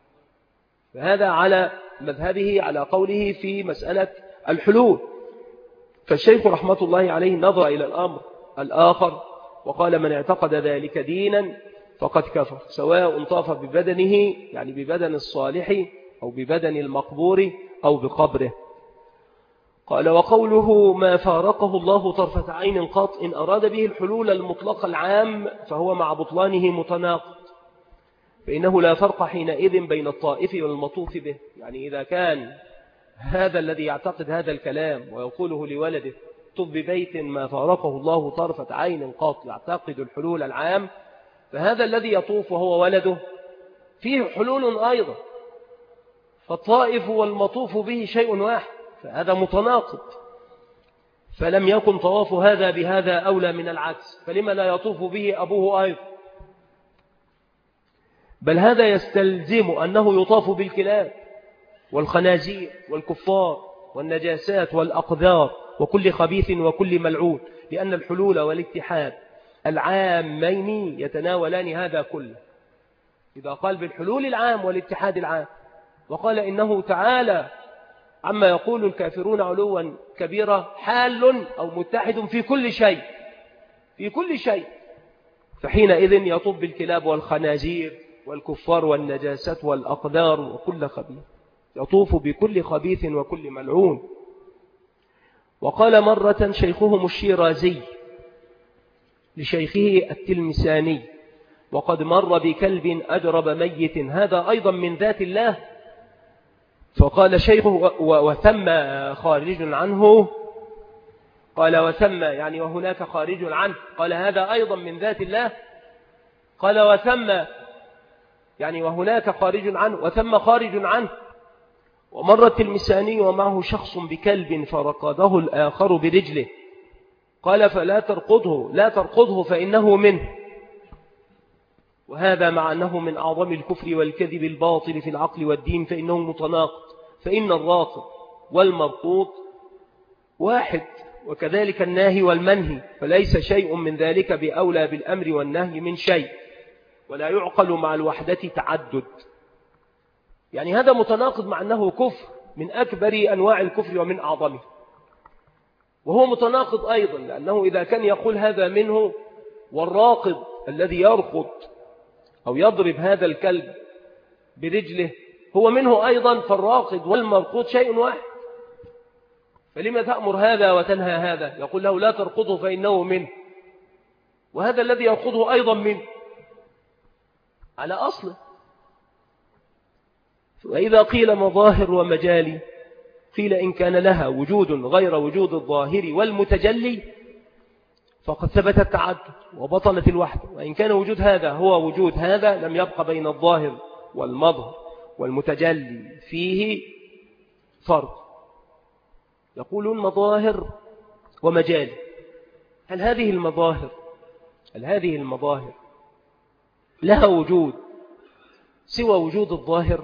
فهذا على مذهبه على قوله في مسألة الحلول. فالشيخ رحمة الله عليه نظر إلى الأمر الآخر وقال من اعتقد ذلك دينا فقد كفر سواء طاف ببدنه يعني ببدن الصالح أو ببدن المقبور أو بقبره. قال وقوله ما فارقه الله طرفة عين قط إن أراد به الحلول المطلق العام فهو مع بطلانه متناقض، فإنه لا فرق حينئذ بين الطائف والمطوف به، يعني إذا كان هذا الذي يعتقد هذا الكلام ويقوله لولده طف ببيت ما فارقه الله طرفة عين قط يعتقد الحلول العام، فهذا الذي يطوف وهو ولده فيه حلول أيضا، فالطائف والمطوف به شيء واحد، فهذا متناقض، فلم يكن طواف هذا بهذا أولى من العكس، فلما لا يطوف به أبوه أيضا؟ بل هذا يستلزم أنه يطاف بالكلاب والخنازير والكفار والنجاسات والأقذار وكل خبيث وكل ملعون، لأن الحلول والاتحاد العامين يتناولان هذا كله. إذا قال بالحلول العام والاتحاد العام وقال إنه تعالى عما يقول الكافرون علوا كبيرا حال أو متحد في كل شيء في كل شيء، فحينئذ يطب بالكلاب والخنازير والكفار والنجاسة والأقدار وكل خبيث، يطوف بكل خبيث وكل ملعون. وقال مرة شيخهم الشيرازي لشيخه التلمساني: وقد مر بكلب أجرب ميت، هذا أيضا من ذات الله. فقال شيخه: وثم خارج عنه. قال: وثم يعني وهناك خارج عنه. قال: هذا أيضا من ذات الله. قال: وثم يعني وهناك خارج عنه، وثم خارج عنه. ومر التلمساني ومعه شخص بكلب فرقده الآخر برجله، قال: فلا ترقضه لا ترقضه فإنه منه. وهذا مع أنه من أعظم الكفر والكذب الباطل في العقل والدين، فإنه متناقض، فإن الراقض والمرقوض واحد، وكذلك الناهي والمنهي، فليس شيء من ذلك بأولى بالأمر والنهي من شيء، ولا يعقل مع الوحدة تعدد. يعني هذا متناقض مع أنه كفر من أكبر أنواع الكفر ومن أعظمه، وهو متناقض أيضا لأنه إذا كان يقول هذا منه، والراقض الذي يرقض أو يضرب هذا الكلب برجله هو منه أيضا، فالراقض والمرقود شيء واحد، فلما تأمر هذا وتنهى هذا؟ يقول له: لا ترقضه فإنه منه، وهذا الذي يرقضه أيضا منه على أصله. وإذا قيل مظاهر ومجالي، قيل إن كان لها وجود غير وجود الظاهر والمتجلي فقد ثبت التعدد وبطلت الوحدة، وإن كان وجود هذا هو وجود هذا لم يبقى بين الظاهر والمظهر والمتجلي فيه فرق. يقولون مظاهر ومجالي. هل هذه المظاهر هل هذه المظاهر لها وجود سوى وجود الظاهر؟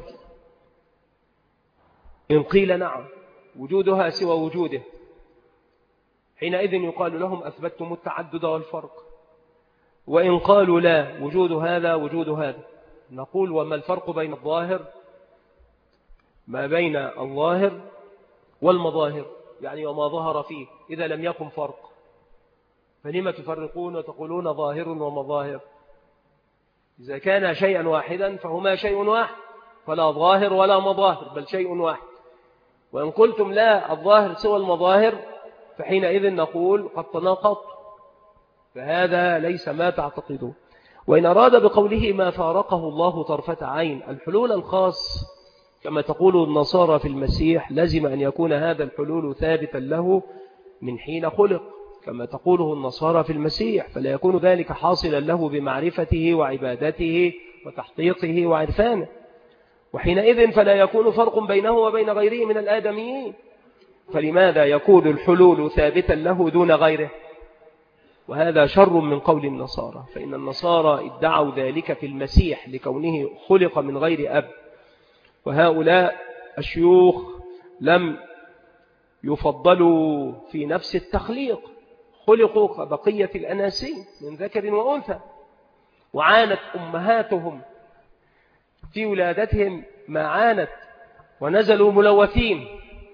إن قيل نعم وجودها سوى وجوده، حينئذ يقال لهم أثبتتم التعدد والفرق. وإن قالوا لا، وجود هذا وجود هذا، نقول: وما الفرق بين الظاهر ما بين الظاهر والمظاهر؟ يعني وما ظهر فيه إذا لم يكن فرق، فلما تفرقون وتقولون ظاهر ومظاهر؟ إذا كان شيئا واحدا فهما شيء واحد، فلا ظاهر ولا مظاهر بل شيء واحد. وإن قلتم لا، الظاهر سوى المظاهر، فحينئذ نقول قد تناقض، فهذا ليس ما تعتقدون. وإن أراد بقوله ما فارقه الله طرفة عين الحلول الخاص كما تقول النصارى في المسيح، لازم أن يكون هذا الحلول ثابتا له من حين خلق كما تقوله النصارى في المسيح، فلا يكون ذلك حاصلا له بمعرفته وعبادته وتحقيقه وعرفانه، وحينئذ فلا يكون فرق بينه وبين غيره من الآدميين. فلماذا يكون الحلول ثابتا له دون غيره؟ وهذا شر من قول النصارى، فإن النصارى ادعوا ذلك في المسيح لكونه خلق من غير أب، وهؤلاء الشيوخ لم يفضلوا في نفس التخليق، خلقوا كبقية الأناسين من ذكر وأنثى، وعانت أمهاتهم في ولادتهم ما عانت ونزلوا ملوثين،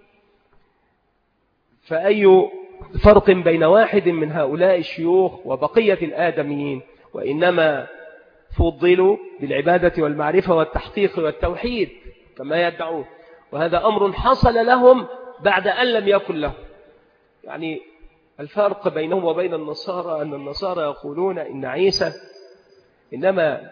فأي فرق بين واحد من هؤلاء الشيوخ وبقية الآدميين؟ وإنما فضلوا بالعبادة والمعرفة والتحقيق والتوحيد كما يدعون، وهذا أمر حصل لهم بعد أن لم يكن لهم. يعني الفرق بينهم وبين النصارى أن النصارى يقولون إن عيسى إنما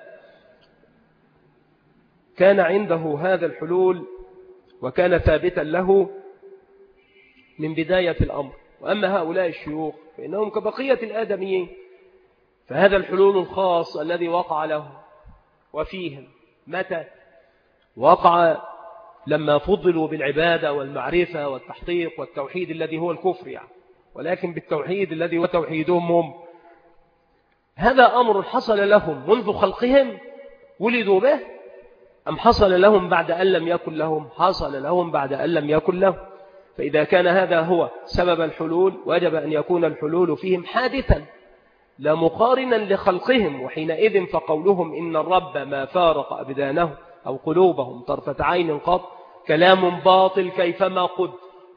كان عنده هذا الحلول وكان ثابتا له من بداية الأمر، وأما هؤلاء الشيوخ فإنهم كبقية الآدميين، فهذا الحلول الخاص الذي وقع له وفيهم متى وقع؟ لما فضلوا بالعبادة والمعرفة والتحقيق والتوحيد الذي هو الكفر يعني، ولكن بالتوحيد الذي هو توحيدهم هم. هذا أمر حصل لهم منذ خلقهم ولدوا به، أم حصل لهم بعد أن لم يكن لهم؟ حصل لهم بعد أن لم يكن لهم. فإذا كان هذا هو سبب الحلول وجب أن يكون الحلول فيهم حادثا لا مقارنا لخلقهم، وحينئذ فقولهم إن الرب ما فارق أبدانه أو قلوبهم طرفة عين قط كلام باطل كيفما قد.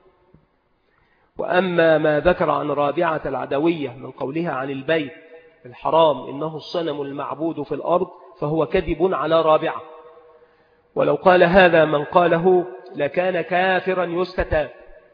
وأما ما ذكر عن رابعة العدوية من قولها عن البيت الحرام إنه الصنم المعبود في الأرض، فهو كذب على رابعة. ولو قال هذا من قاله لكان كافرا يستتاب.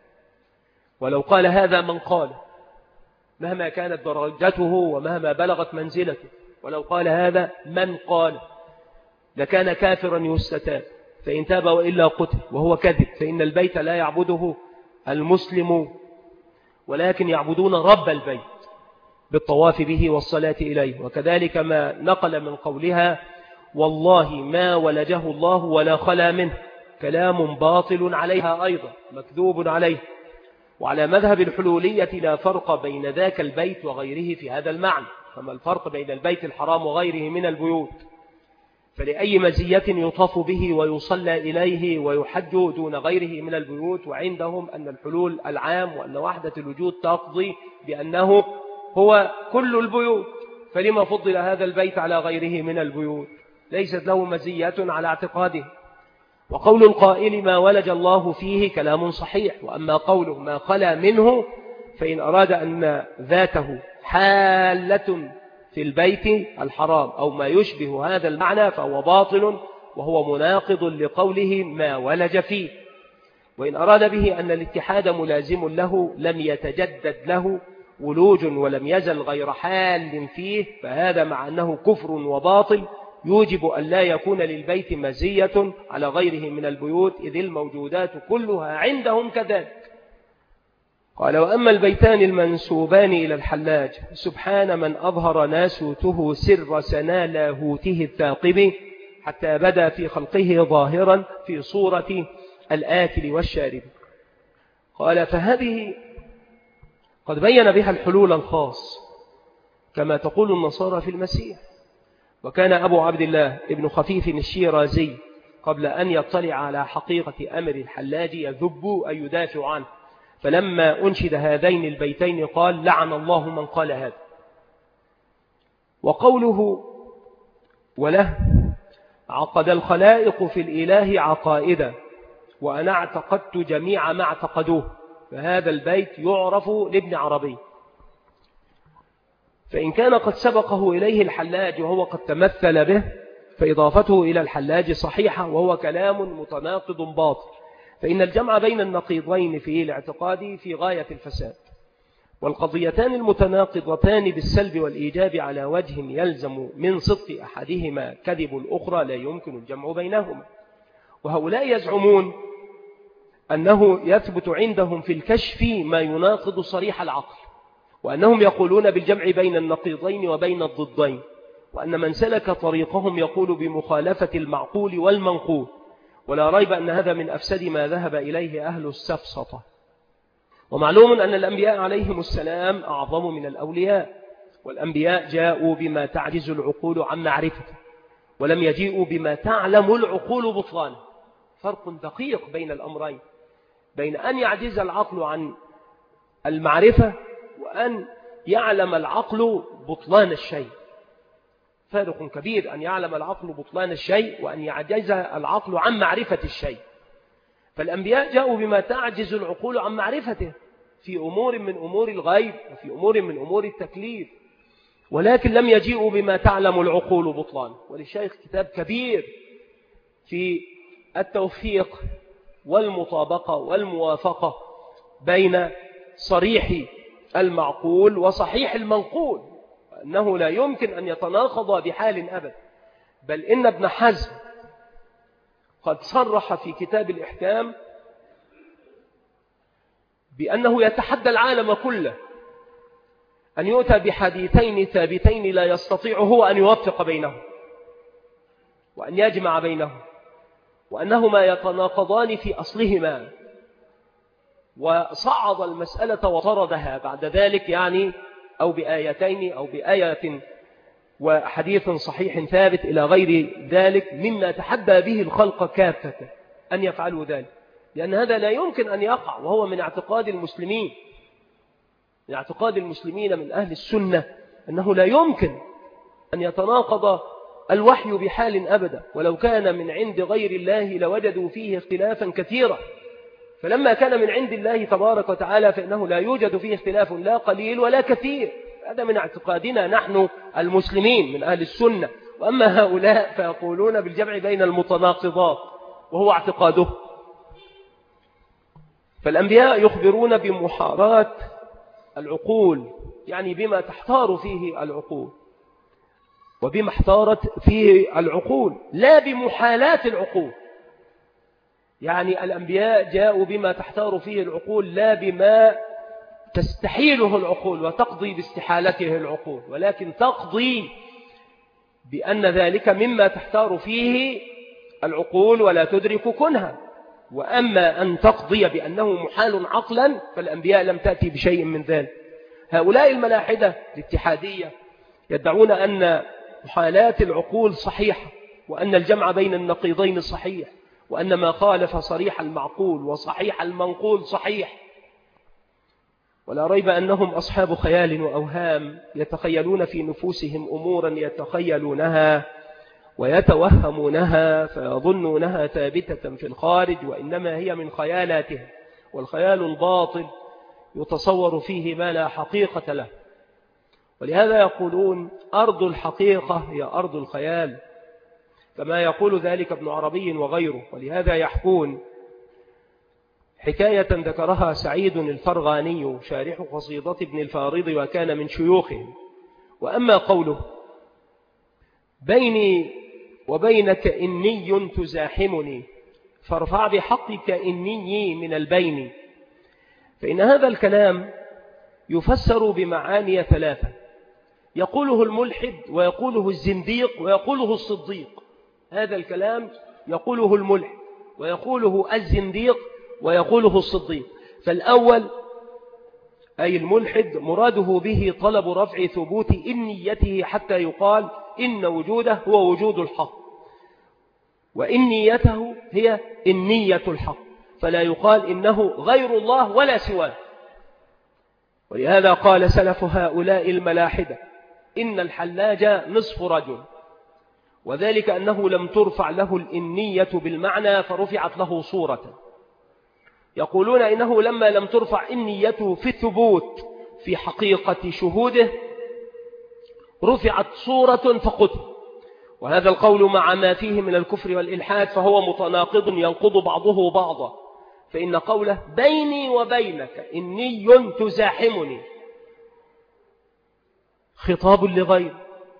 ولو قال هذا من قال مهما كانت درجته ومهما بلغت منزلته، ولو قال هذا من قال لكان كافرا يستتاب، فإن تاب وإلا قتل وهو كذب. فإن البيت لا يعبده المسلم ولكن يعبدون رب البيت بالطواف به والصلاة إليه. وكذلك ما نقل من قولها والله ما ولجه الله ولا خلا منه، كلام باطل عليها أيضا مكذوب عليه. وعلى مذهب الحلولية لا فرق بين ذاك البيت وغيره في هذا المعنى، فما الفرق بين البيت الحرام وغيره من البيوت؟ فلأي مزية يطاف به ويصلى إليه ويحج دون غيره من البيوت؟ وعندهم أن الحلول العام وأن وحدة الوجود تقضي بأنه هو كل البيوت، فلما فضل هذا البيت على غيره من البيوت؟ ليست له مزية على اعتقاده. وقول القائل ما ولج الله فيه كلام صحيح، وأما قوله ما خلا منه فإن أراد أن ذاته حالة في البيت الحرام أو ما يشبه هذا المعنى فهو باطل وهو مناقض لقوله ما ولج فيه. وإن أراد به أن الاتحاد ملازم له لم يتجدد له ولوج ولم يزل غير حال فيه، فهذا مع أنه كفر وباطل يوجب أن لا يكون للبيت مزية على غيره من البيوت، إذ الموجودات كلها عندهم كذلك. قال وأما البيتان المنسوبان إلى الحلاج سبحان من أظهر ناسوته سر سنا لاهوته الثاقب حتى بدا في خلقه ظاهرا في صورة الآكل والشارب. قال فهذه قد بين بها الحلول الخاص كما تقول النصارى في المسيح. وكان أبو عبد الله ابن خفيف الشيرازي قبل أن يطلع على حقيقة أمر الحلاج يذب أن يدافع عنه، فلما أنشد هذين البيتين قال لعن الله من قال هذا. وقوله وله عقد الخلائق في الإله عقائدا وأنا اعتقدت جميع ما اعتقدوه، فهذا البيت يعرف لابن عربي. فإن كان قد سبقه إليه الحلاج وهو قد تمثل به فإضافته إلى الحلاج صحيحة، وهو كلام متناقض باطل، فإن الجمع بين النقيضين في الاعتقاد في غاية الفساد. والقضيتان المتناقضتان بالسلب والإيجاب على وجه يلزم من صدق أحدهما كذب الأخرى لا يمكن الجمع بينهما. وهؤلاء يزعمون أنه يثبت عندهم في الكشف ما يناقض صريح العقل، وأنهم يقولون بالجمع بين النقيضين وبين الضدين، وأن من سلك طريقهم يقول بمخالفة المعقول والمنقول. ولا ريب أن هذا من أفسد ما ذهب إليه أهل السفسطة. ومعلوم أن الأنبياء عليهم السلام أعظم من الأولياء، والأنبياء جاءوا بما تعجز العقول عن معرفته، ولم يجيئوا بما تعلم العقول بطلانه. فرق دقيق بين الأمرين، بين أن يعجز العقل عن المعرفة وأن يعلم العقل بطلان الشيء. فارق كبير أن يعلم العقل بطلان الشيء وأن يعجز العقل عن معرفة الشيء. فالأنبياء جاءوا بما تعجز العقول عن معرفته في أمور من أمور الغيب وفي أمور من أمور التكليف، ولكن لم يجيئوا بما تعلم العقول بطلان. وللشيخ كتاب كبير في التوفيق والمطابقة والموافقة بين صريح المعقول وصحيح المنقول، أنه لا يمكن أن يتناقض بحال أبدا. بل إن ابن حزم قد صرح في كتاب الإحكام بأنه يتحدى العالم كله أن يؤتى بحديثين ثابتين لا يستطيع هو أن يوفق بينهم وأن يجمع بينهم، وأنهما يتناقضان في أصلهما. وصعد المسألة وطردها بعد ذلك، يعني أو بآيتين أو بآية وحديث صحيح ثابت إلى غير ذلك، مما تحدى به الخلق كافة أن يفعلوا ذلك، لأن هذا لا يمكن أن يقع، وهو من اعتقاد المسلمين من اعتقاد المسلمين من أهل السنة أنه لا يمكن أن يتناقض الوحي بحال أبدا، ولو كان من عند غير الله لوجدوا فيه اختلافا كثيرا. فلما كان من عند الله تبارك وتعالى فإنه لا يوجد فيه اختلاف لا قليل ولا كثير. هذا من اعتقادنا نحن المسلمين من أهل السنة، وأما هؤلاء فيقولون بالجمع بين المتناقضات وهو اعتقاده. فالأنبياء يخبرون بمحارات العقول، يعني بما تحتار فيه العقول وبما احتارت فيه العقول، لا بمحالات العقول. يعني الأنبياء جاءوا بما تحتار فيه العقول لا بما تستحيله العقول وتقضي باستحالته العقول، ولكن تقضي بأن ذلك مما تحتار فيه العقول ولا تدرك كنها. وأما أن تقضي بأنه محال عقلا فالأنبياء لم تأتي بشيء من ذلك. هؤلاء الملاحدة الاتحادية يدعون أن محالات العقول صحيحة، وأن الجمع بين النقيضين صحيح، وأن ما خالف صريح المعقول وصحيح المنقول صحيح. ولا ريب أنهم أصحاب خيال وأوهام، يتخيلون في نفوسهم أمورا يتخيلونها ويتوهمونها فيظنونها ثابتة في الخارج، وإنما هي من خيالاتهم. والخيال الباطل يتصور فيه ما لا حقيقة له. ولهذا يقولون أرض الحقيقة هي أرض الخيال، كما يقول ذلك ابن عربي وغيره. ولهذا يحكون حكاية ذكرها سعيد الفرغاني شارح قصيدة ابن الفارض وكان من شيوخهم. وأما قوله بيني وبينك إني تزاحمني فارفع بحقك إني من البين، فإن هذا الكلام يفسر بمعاني ثلاثة، يقوله الملحد ويقوله الزنديق ويقوله الصديق. هذا الكلام يقوله الملحد ويقوله الزنديق ويقوله الصديق. فالأول أي الملحد مراده به طلب رفع ثبوت إنيته حتى يقال إن وجوده هو وجود الحق، وإنيته هي إنية الحق، فلا يقال إنه غير الله ولا سواه. ولهذا قال سلف هؤلاء الملاحدة إن الحلاج نصف رجل، وذلك أنه لم ترفع له الإنية بالمعنى فرفعت له صورة. يقولون إنه لما لم ترفع إنيته في الثبوت في حقيقة شهوده رفعت صورة فقتل. وهذا القول مع ما فيه من الكفر والإلحاد فهو متناقض ينقض بعضه بعضا. فإن قوله بيني وبينك إني تزاحمني خطاب لغير،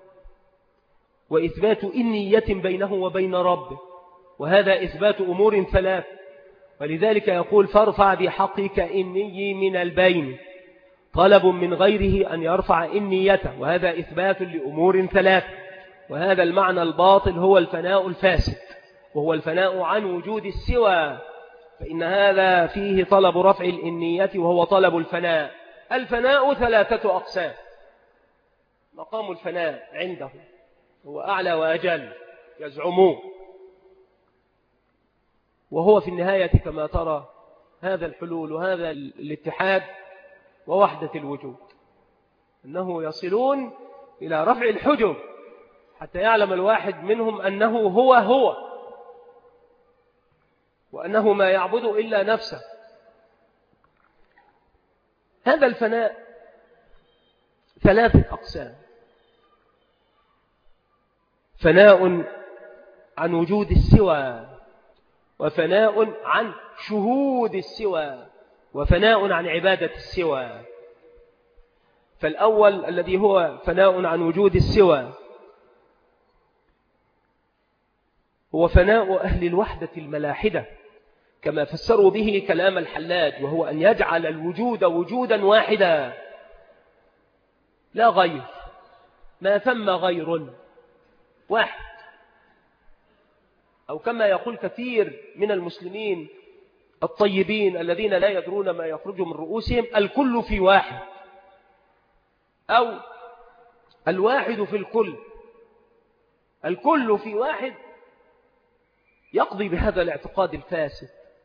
وإثبات إنية بينه وبين ربه، وهذا إثبات أمور ثلاث. ولذلك يقول فارفع بحقك إني من البين، طلب من غيره أن يرفع إنيته، وهذا إثبات لأمور ثلاث. وهذا المعنى الباطل هو الفناء الفاسد، وهو الفناء عن وجود السوى، فإن هذا فيه طلب رفع الإنية وهو طلب الفناء. الفناء ثلاثة أقسام. مقام الفناء عنده هو أعلى وأجل يزعمون، وهو في النهاية كما ترى هذا الحلول وهذا الاتحاد ووحدة الوجود، أنه يصلون إلى رفع الحجب حتى يعلم الواحد منهم أنه هو هو، وأنه ما يعبد إلا نفسه. هذا الفناء ثلاثة أقسام: فناء عن وجود السوى، وفناء عن شهود السوى، وفناء عن عبادة السوى. فالأول الذي هو فناء عن وجود السوى هو فناء أهل الوحدة الملاحدة، كما فسروا به كلام الحلاج، وهو أن يجعل الوجود وجودا واحدا لا غير، ما ثم غير واحد. أو كما يقول كثير من المسلمين الطيبين الذين لا يدرون ما يخرج من رؤوسهم: الكل في واحد، أو الواحد في الكل. الكل في واحد يقضي بهذا الاعتقاد الفاسد.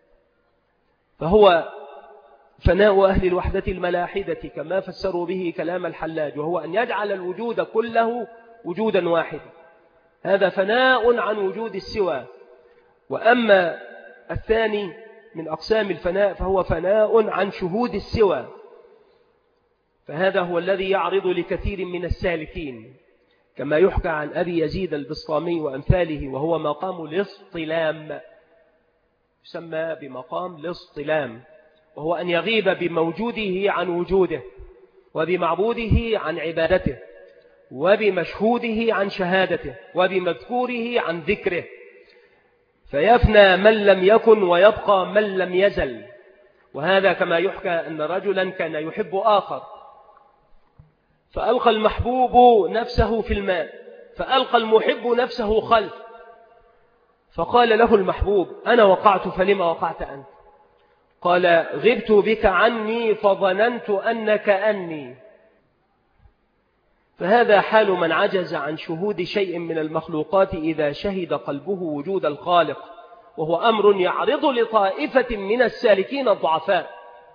فهو فناء أهل الوحدة الملاحدة كما فسروا به كلام الحلاج، وهو أن يجعل الوجود كله وجودا واحدا. هذا فناء عن وجود السوى. وأما الثاني من أقسام الفناء فهو فناء عن شهود السوى، فهذا هو الذي يعرض لكثير من السالكين كما يحكى عن أبي يزيد البسطامي وأمثاله، وهو مقام الاصطلام، يسمى بمقام الاصطلام، وهو أن يغيب بموجوده عن وجوده، وبمعبوده عن عبادته، وبمشهوده عن شهادته، وبمذكوره عن ذكره، فيفنى من لم يكن ويبقى من لم يزل. وهذا كما يحكى أن رجلا كان يحب آخر، فألقى المحبوب نفسه في الماء، فألقى المحب نفسه خلف، فقال له المحبوب: أنا وقعت فلما وقعت أنت؟ قال: غبت بك عني فظننت أنك أني. فهذا حال من عجز عن شهود شيء من المخلوقات إذا شهد قلبه وجود الخالق، وهو أمر يعرض لطائفة من السالكين الضعفاء.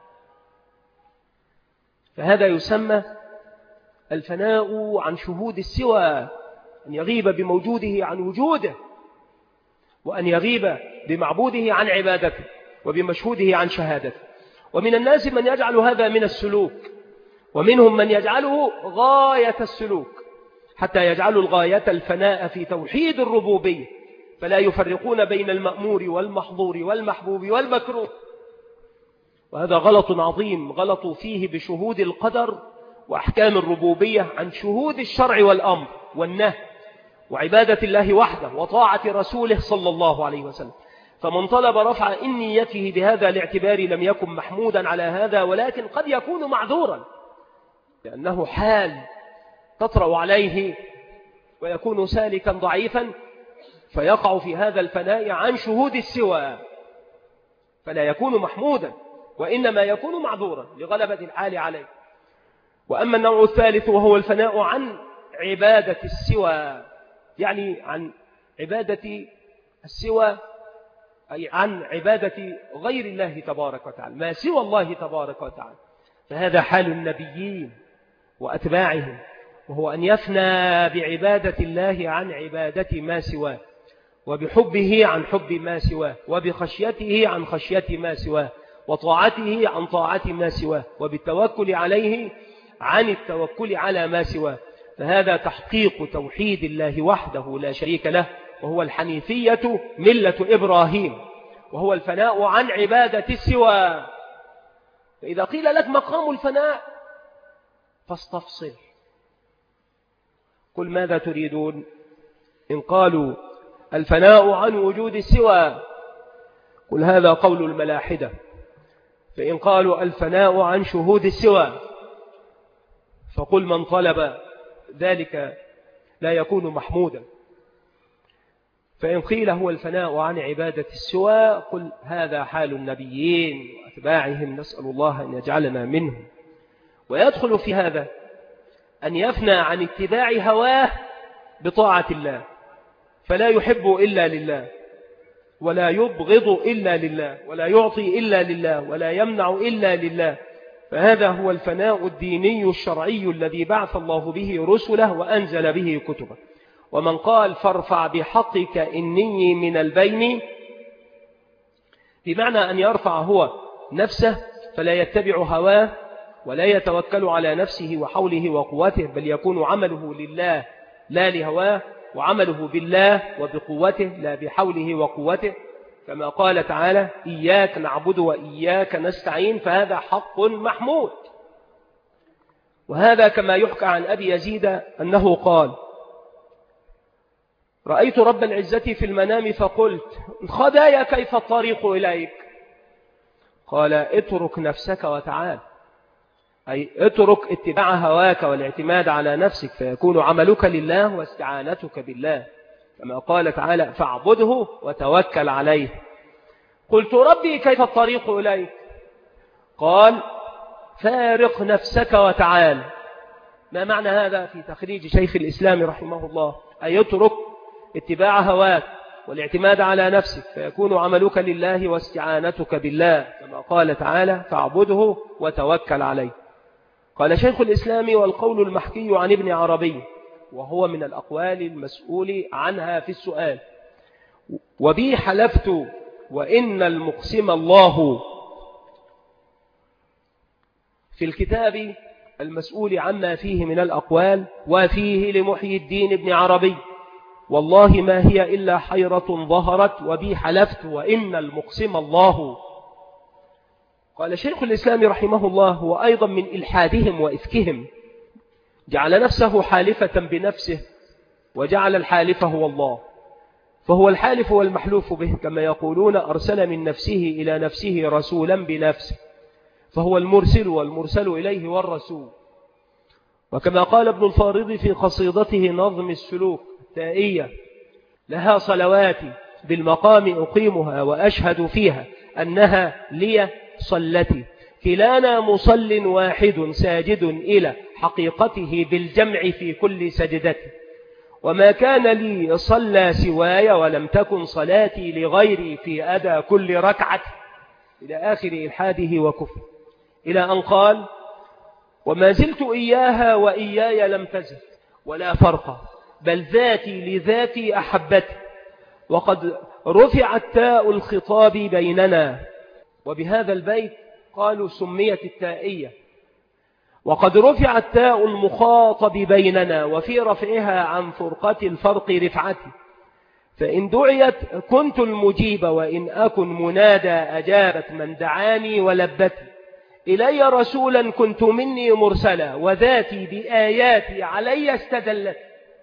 فهذا يسمى الفناء عن شهود السوى، أن يغيب بموجوده عن وجوده، وأن يغيب بمعبوده عن عبادته، وبمشهوده عن شهادته. ومن الناس من يجعل هذا من السلوك، ومنهم من يجعله غاية السلوك، حتى يجعلوا الغاية الفناء في توحيد الربوبية، فلا يفرقون بين المأمور والمحظور والمحبوب والمكروه. وهذا غلط عظيم غلطوا فيه بشهود القدر وأحكام الربوبية عن شهود الشرع والأمر والنهي وعبادة الله وحده وطاعة رسوله صلى الله عليه وسلم. فمن طلب رفع إنيته بهذا الاعتبار لم يكن محمودا على هذا، ولكن قد يكون معذورا، لأنه حال تطرأ عليه ويكون سالكا ضعيفا، فيقع في هذا الفناء عن شهود السوى، فلا يكون محمودا، وإنما يكون معذورا لغلبة الحال عليه. وأما النوع الثالث وهو الفناء عن عبادة السوى، يعني عن عبادة السوى أي عن عبادة غير الله تبارك وتعالى، ما سوى الله تبارك وتعالى. فهذا حال النبيين وأتباعهم، وهو أن يفنى بعبادة الله عن عبادة ما سواه، وبحبه عن حب ما سواه، وبخشيته عن خشية ما سواه، وطاعته عن طاعة ما سواه، وبالتوكل عليه عن التوكل على ما سواه. فهذا تحقيق توحيد الله وحده لا شريك له، وهو الحنيفية ملة إبراهيم، وهو الفناء عن عبادة السوى. فإذا قيل لك مقام الفناء فاستفصل، قل ماذا تريدون؟ إن قالوا الفناء عن وجود السوى قل هذا قول الملاحدة، فإن قالوا الفناء عن شهود السوى فقل من طلب ذلك لا يكون محمودا. فإن قيل هو الفناء عن عبادة السوى قل هذا حال النبيين وأتباعهم، نسأل الله أن يجعلنا منهم. ويدخل في هذا أن يفنى عن اتباع هواه بطاعة الله، فلا يحب إلا لله، ولا يبغض إلا لله، ولا يعطي إلا لله، ولا يمنع إلا لله. فهذا هو الفناء الديني الشرعي الذي بعث الله به رسله وأنزل به كتبه. ومن قال فارفع بحقك إني من البين، بمعنى أن يرفع هو نفسه فلا يتبع هواه ولا يتوكل على نفسه وحوله وقوته، بل يكون عمله لله لا لهواه، وعمله بالله وبقوته لا بحوله وقوته، كما قال تعالى إياك نعبد وإياك نستعين. فهذا حق محمود. وهذا كما يحكى عن أبي يزيد أنه قال رأيت رب العزة في المنام فقلت خدايا كيف الطريق إليك؟ قال اترك نفسك وتعال، أي اترك اتباع هواك والاعتماد على نفسك، فيكون عملك لله واستعانتك بالله، كما قال تعالى فاعبده وتوكل عليه. قلت ربي كيف الطريق إليك؟ قال فارق نفسك وتعال. ما معنى هذا في تخريج شيخ الإسلام رحمه الله؟ أي يترك اتباع هواك والاعتماد على نفسك، فيكون عملك لله واستعانتك بالله، كما قال تعالى فاعبده وتوكل عليه. قال شيخ الإسلام والقول المحكي عن ابن عربي، وهو من الأقوال المسؤول عنها في السؤال، وبي حلفت وإن المقسم الله في الكتاب المسؤول عما فيه من الأقوال، وفيه لمحيي الدين ابن عربي: والله ما هي إلا حيرة ظهرت وبي حلفت وإن المقسم الله. قال شيخ الإسلام رحمه الله: هو أيضا من إلحادهم وإفكهم، جعل نفسه حالفة بنفسه وجعل الحالف هو الله، فهو الحالف والمحلوف به، كما يقولون: أرسل من نفسه إلى نفسه رسولا بنفسه، فهو المرسل والمرسل إليه والرسول. وكما قال ابن الفارض في قصيدته نظم السلوك التائية: لها صلواتي بالمقام أقيمها وأشهد فيها أنها لي صلتي، كلانا مصل واحد ساجد إلى حقيقته بالجمع في كل سجدتي، وما كان لي صلى سواي ولم تكن صلاتي لغيري في أدى كل ركعة، إلى آخر إلحاده وكفر، إلى أن قال: وما زلت إياها وإياي لم تزل ولا فرق، بل ذاتي لذاتي أحبتي، وقد رفعت تاء الخطاب بيننا. وبهذا البيت قالوا سميت التائية: وقد رفعت تاء المخاطب بيننا، وفي رفعها عن فرقة الفرق رفعتي، فإن دعيت كنت المجيب، وإن أكن منادى أجابت من دعاني ولبتي، إلي رسولا كنت مني مرسلا، وذاتي بآياتي علي استدلت.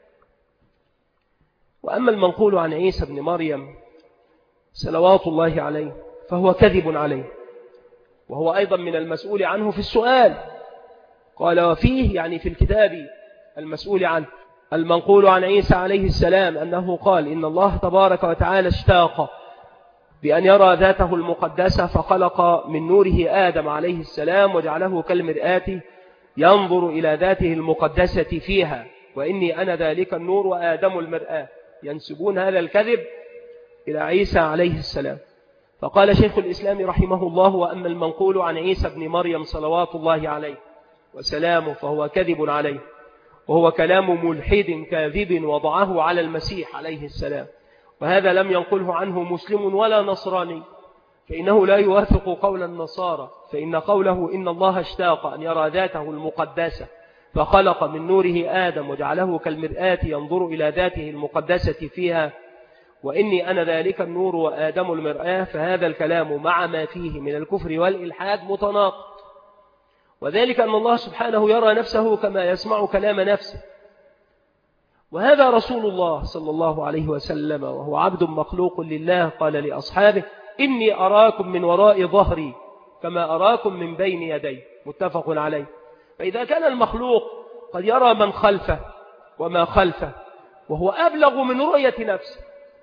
وأما المنقول عن عيسى بن مريم صلوات الله عليه فهو كذب عليه، وهو أيضا من المسؤول عنه في السؤال. قال: وفيه يعني في الكتاب المسؤول عنه المنقول عن عيسى عليه السلام أنه قال: إن الله تبارك وتعالى اشتاق بأن يرى ذاته المقدسة، فخلق من نوره آدم عليه السلام وجعله كالمرآة ينظر إلى ذاته المقدسة فيها، وإني أنا ذلك النور وآدم المرآة. ينسبون هذا الكذب إلى عيسى عليه السلام. فقال شيخ الإسلام رحمه الله: وأما المنقول عن عيسى بن مريم صلوات الله عليه وسلامه فهو كذب عليه، وهو كلام ملحد كاذب وضعه على المسيح عليه السلام، وهذا لم ينقله عنه مسلم ولا نصراني، فإنه لا يوافق قول النصارى، فإن قوله إن الله اشتاق أن يرى ذاته المقدسة فخلق من نوره آدم وجعله كالمرآة ينظر إلى ذاته المقدسة فيها، وإني أنا ذلك النور وآدم المرآة، فهذا الكلام مع ما فيه من الكفر والإلحاد متناقض، وذلك أن الله سبحانه يرى نفسه كما يسمع كلام نفسه. وهذا رسول الله صلى الله عليه وسلم وهو عبد مخلوق لله قال لأصحابه: إني أراكم من وراء ظهري كما أراكم من بين يدي، متفق عليه. فإذا كان المخلوق قد يرى من خلفه وما خلفه وهو أبلغ من رؤية نفسه،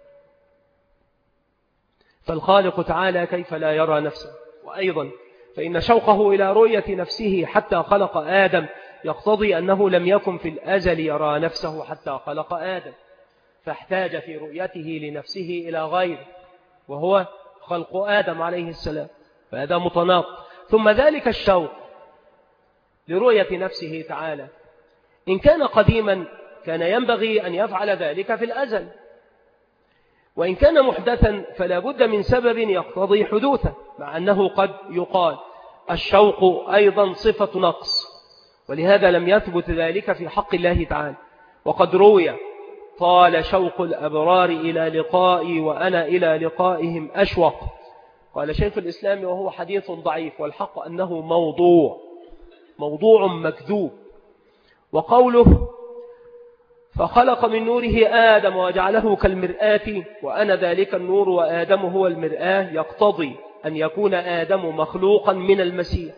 فالخالق تعالى كيف لا يرى نفسه؟ وأيضا فإن شوقه إلى رؤية نفسه حتى خلق آدم يقتضي أنه لم يكن في الأزل يرى نفسه حتى خلق آدم، فاحتاج في رؤيته لنفسه إلى غير، وهو خلق آدم عليه السلام، فهذا متناقض. ثم ذلك الشوق لرؤية نفسه تعالى إن كان قديما كان ينبغي أن يفعل ذلك في الأزل، وإن كان محدثا فلا بد من سبب يقتضي حدوثه، مع أنه قد يقال الشوق أيضا صفة نقص، ولهذا لم يثبت ذلك في حق الله تعالى. وقد روي: طال شوق الأبرار إلى لقائي وأنا إلى لقائهم أشوق. قال شيخ الإسلام: وهو حديث ضعيف، والحق أنه موضوع موضوع مكذوب. وقوله: فخلق من نوره آدم وجعله كالمرآة وأنا ذلك النور وآدم هو المرآة، يقتضي أن يكون آدم مخلوقا من المسيح،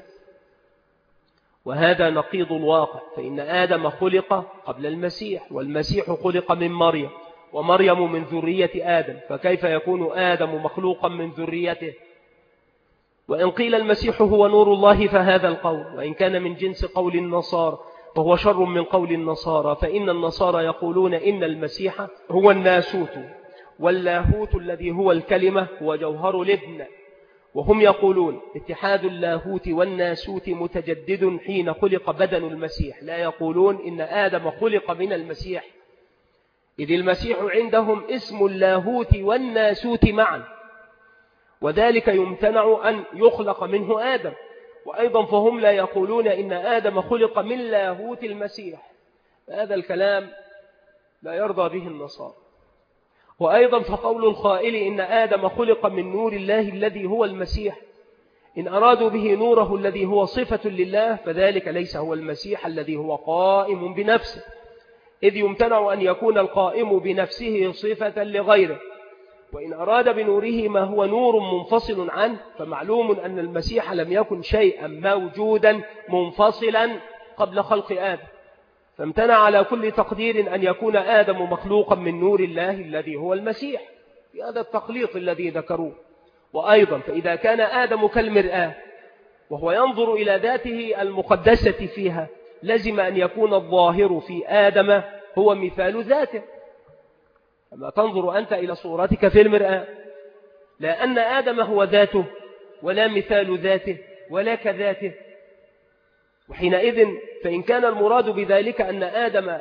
وهذا نقيض الواقع، فإن آدم خلق قبل المسيح، والمسيح خلق من مريم، ومريم من ذرية آدم، فكيف يكون آدم مخلوقا من ذريته؟ وإن قيل المسيح هو نور الله فهذا القول، وإن كان من جنس قول النصارى فهو شر من قول النصارى، فإن النصارى يقولون إن المسيح هو الناسوت، واللاهوت الذي هو الكلمة هو جوهر الابن، وهم يقولون اتحاد اللاهوت والناسوت متجدد حين خلق بدن المسيح، لا يقولون إن آدم خلق من المسيح، إذ المسيح عندهم اسم اللاهوت والناسوت معا، وذلك يمتنع أن يخلق منه آدم، وأيضا فهم لا يقولون إن آدم خلق من لاهوت المسيح، هذا الكلام لا يرضى به النصارى. وأيضا فقول القائل إن آدم خلق من نور الله الذي هو المسيح، إن أرادوا به نوره الذي هو صفة لله فذلك ليس هو المسيح الذي هو قائم بنفسه، إذ يمتنع أن يكون القائم بنفسه صفة لغيره. وإن أراد بنوره ما هو نور منفصل عنه فمعلوم أن المسيح لم يكن شيئا موجودا منفصلا قبل خلق آدم، فامتنع على كل تقدير أن يكون آدم مخلوقا من نور الله الذي هو المسيح في هذا التخليط الذي ذكروه. وأيضا فإذا كان آدم كالمرآة وهو ينظر إلى ذاته المقدسة فيها لزم أن يكون الظاهر في آدم هو مثال ذاته، أما تنظر أنت إلى صورتك في المرآة لا أن آدم هو ذاته ولا مثال ذاته ولا كذاته. وحينئذ فإن كان المراد بذلك أن آدم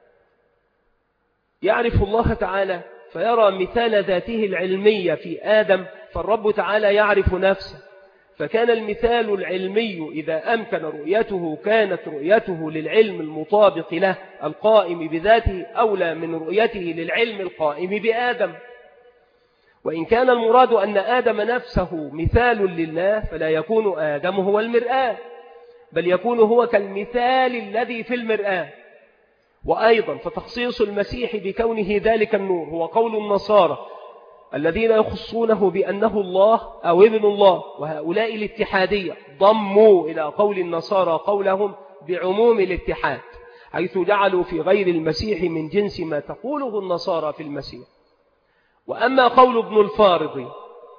يعرف الله تعالى فيرى مثال ذاته العلمية في آدم، فالرب تعالى يعرف نفسه، فكان المثال العلمي إذا أمكن رؤيته كانت رؤيته للعلم المطابق له القائم بذاته أولى من رؤيته للعلم القائم بآدم. وإن كان المراد أن آدم نفسه مثال لله فلا يكون آدم هو المرآة، بل يكون هو كالمثال الذي في المرآة. وأيضا فتخصيص المسيح بكونه ذلك النور هو قول النصارى الذين يخصونه بأنه الله أو ابن الله، وهؤلاء الاتحادية ضموا إلى قول النصارى قولهم بعموم الاتحاد، حيث جعلوا في غير المسيح من جنس ما تقوله النصارى في المسيح. وأما قول ابن الفارض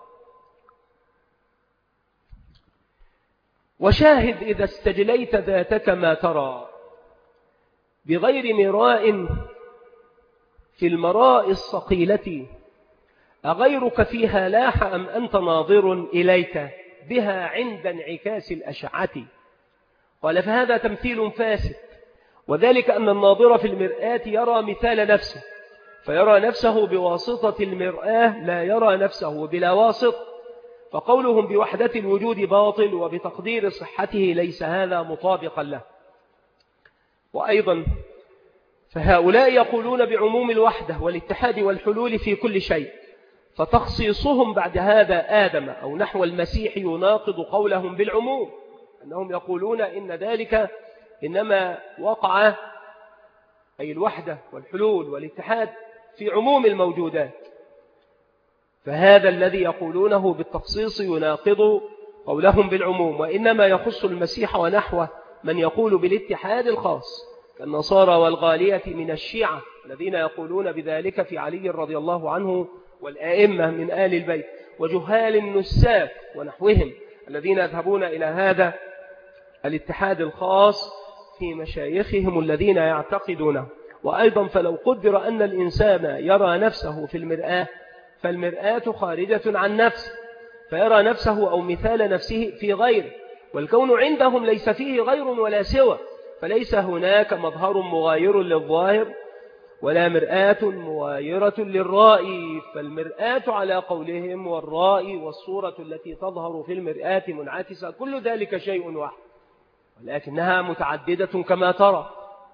وشاهد إذا استجليت ذاتك ما ترى بغير مراء في المراء الصقيلة أغيرك فيها لاح أم أنت ناظر إليك بها عند انعكاس الأشعة؟ قال فهذا تمثيل فاسد، وذلك أن الناظر في المرآة يرى مثال نفسه فيرى نفسه بواسطة المرآة لا يرى نفسه بلا واسط، فقولهم بوحدة الوجود باطل وبتقدير صحته ليس هذا مطابقا له. وأيضا فهؤلاء يقولون بعموم الوحدة والاتحاد والحلول في كل شيء، فتخصيصهم بعد هذا آدم أو نحو المسيح يناقض قولهم بالعموم، أنهم يقولون إن ذلك إنما وقع أي الوحدة والحلول والاتحاد في عموم الموجودات، فهذا الذي يقولونه بالتخصيص يناقض قولهم بالعموم، وإنما يخص المسيح ونحوه من يقول بالاتحاد الخاص كالنصارى والغالية من الشيعة الذين يقولون بذلك في علي رضي الله عنه والآئمة من آل البيت، وجهال النساك ونحوهم الذين يذهبون إلى هذا الاتحاد الخاص في مشايخهم الذين يعتقدونه. وأيضا فلو قدر أن الإنسان يرى نفسه في المرآة فالمرآة خارجة عن نفسه فيرى نفسه أو مثال نفسه في غيره، والكون عندهم ليس فيه غير ولا سوى، فليس هناك مظهر مغاير للظاهر ولا مرآة مغايرة للرائي، فالمرآة على قولهم والرائي والصورة التي تظهر في المرآة منعكسة كل ذلك شيء واحد، ولكنها متعددة كما ترى.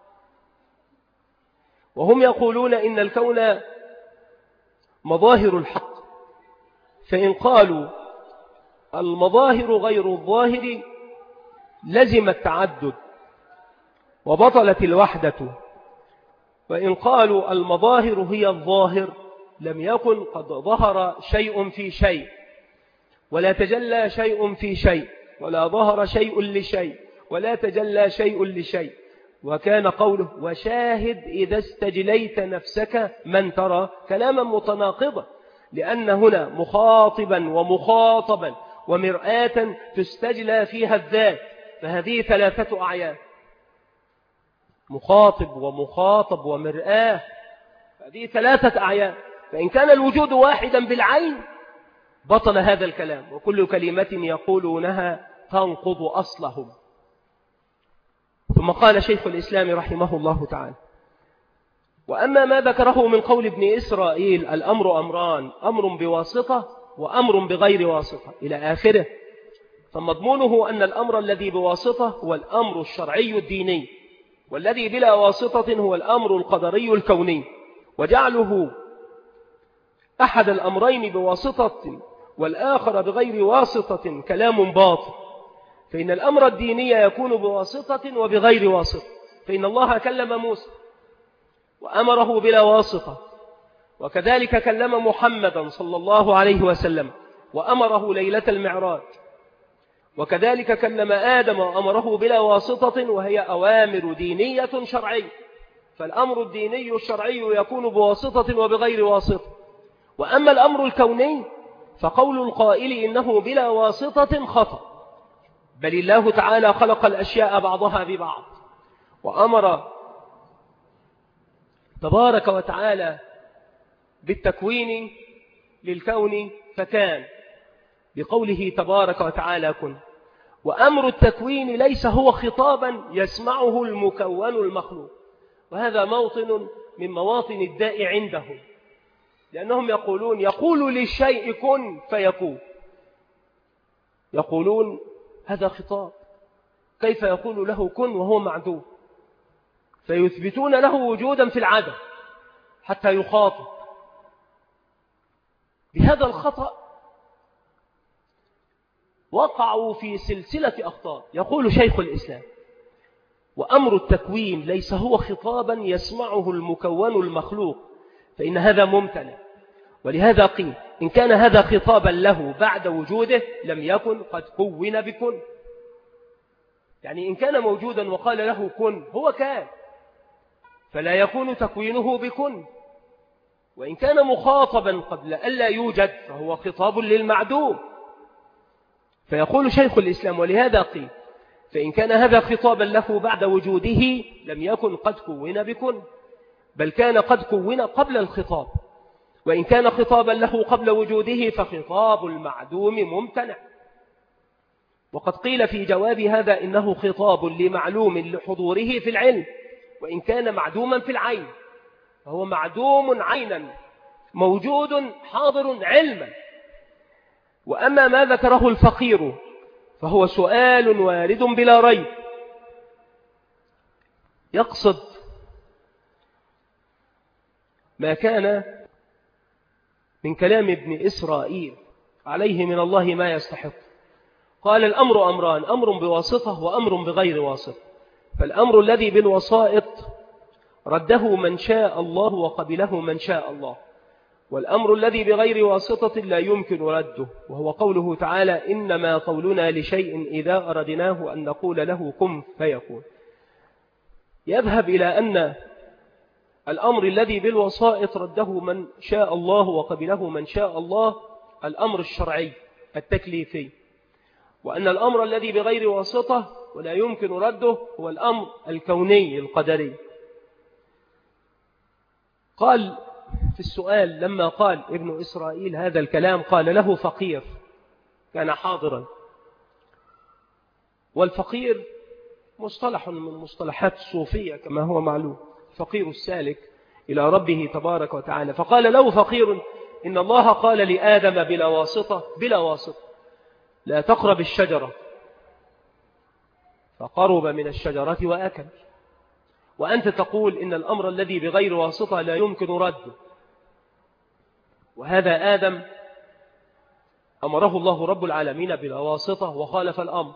وهم يقولون إن الكون مظاهر الحق، فإن قالوا المظاهر غير الظاهر لزم التعدد وبطلت الوحدة، وإن قالوا المظاهر هي الظاهر لم يكن قد ظهر شيء في شيء ولا تجلى شيء في شيء ولا ظهر شيء لشيء ولا تجلى شيء لشيء. وكان قوله وشاهد إذا استجليت نفسك من ترى كلاما متناقضا، لأن هنا مخاطبا ومخاطبا ومرآة تستجلى فيها الذات، فهذه ثلاثة أعيان، مخاطب ومخاطب ومرآة، هذه ثلاثة أعيان. فإن كان الوجود واحدا بالعين بطل هذا الكلام، وكل كلمة يقولونها تنقض أصلهم. ثم قال شيخ الإسلام رحمه الله تعالى وأما ما ذكره من قول ابن إسرائيل الأمر أمران، أمر بواسطة وأمر بغير واسطة إلى آخره، فمضمونه أن الأمر الذي بواسطة هو الأمر الشرعي الديني، والذي بلا واسطة هو الأمر القدري الكوني. وجعله أحد الأمرين بواسطة والآخر بغير واسطة كلام باطل، فإن الأمر الديني يكون بواسطة وبغير واسطة، فإن الله كلم موسى وأمره بلا واسطة، وكذلك كلم محمدا صلى الله عليه وسلم وأمره ليلة المعراج، وكذلك كلم آدم وأمره بلا واسطة، وهي أوامر دينية شرعية. فالأمر الديني الشرعي يكون بواسطة وبغير واسطة. وأما الأمر الكوني فقول القائل إنه بلا واسطة خطأ، بل الله تعالى خلق الأشياء بعضها ببعض، وأمر تبارك وتعالى بالتكوين للكون فكان، بقوله تبارك وتعالى كن. وأمر التكوين ليس هو خطابا يسمعه المكون المخلوق، وهذا موطن من مواطن الداء عندهم، لأنهم يقولون يقول للشيء كن فيكون، يقولون هذا خطاب، كيف يقول له كن وهو معدوم؟ فيثبتون له وجودا في العدم حتى يخاطب. بهذا الخطأ وقعوا في سلسلة أخطاء. يقول شيخ الإسلام وأمر التكوين ليس هو خطابا يسمعه المكون المخلوق، فإن هذا ممتنع، ولهذا قيل إن كان هذا خطابا له بعد وجوده لم يكن قد كون بكن. يعني إن كان موجودا وقال له كن هو كان، فلا يكون تكوينه بكن. وإن كان مخاطبا قبل ألا يوجد فهو خطاب للمعدوم. فيقول شيخ الإسلام ولهذا قيل فإن كان هذا خطابا له بعد وجوده لم يكن قد كون بكن، بل كان قد كون قبل الخطاب. وإن كان خطابا له قبل وجوده فخطاب المعدوم ممتنع. وقد قيل في جواب هذا إنه خطاب لمعلوم لحضوره في العلم، وإن كان معدوما في العين فهو معدوم عينا موجود حاضر علما. وأما ما ذكره الفقير فهو سؤال وارد بلا ريب، يقصد ما كان من كلام ابن إسرائيل عليه من الله ما يستحق. قال الأمر أمران، أمر بواسطة وأمر بغير واسطة. فالأمر الذي بالوسائط رده من شاء الله وقبله من شاء الله، والأمر الذي بغير واسطة لا يمكن رده، وهو قوله تعالى إنما قولنا لشيء إذا أردناه أن نقول له كن فيكون. يذهب إلى أن الأمر الذي بالوسائط رده من شاء الله وقبله من شاء الله الأمر الشرعي التكليفي، وأن الأمر الذي بغير واسطة ولا يمكن رده هو الأمر الكوني القدري. قال في السؤال لما قال ابن إسرائيل هذا الكلام قال له فقير كان حاضرا، والفقير مصطلح من مصطلحات الصوفية كما هو معلوم، فقير السالك إلى ربه تبارك وتعالى. فقال له فقير إن الله قال لآدم بلا واسطة بلا واسطة لا تقرب الشجرة، فقرب من الشجرة وأكل، وأنت تقول إن الأمر الذي بغير واسطة لا يمكن رده. وهذا آدم أمره الله رب العالمين بلا واسطة وخالف الأمر،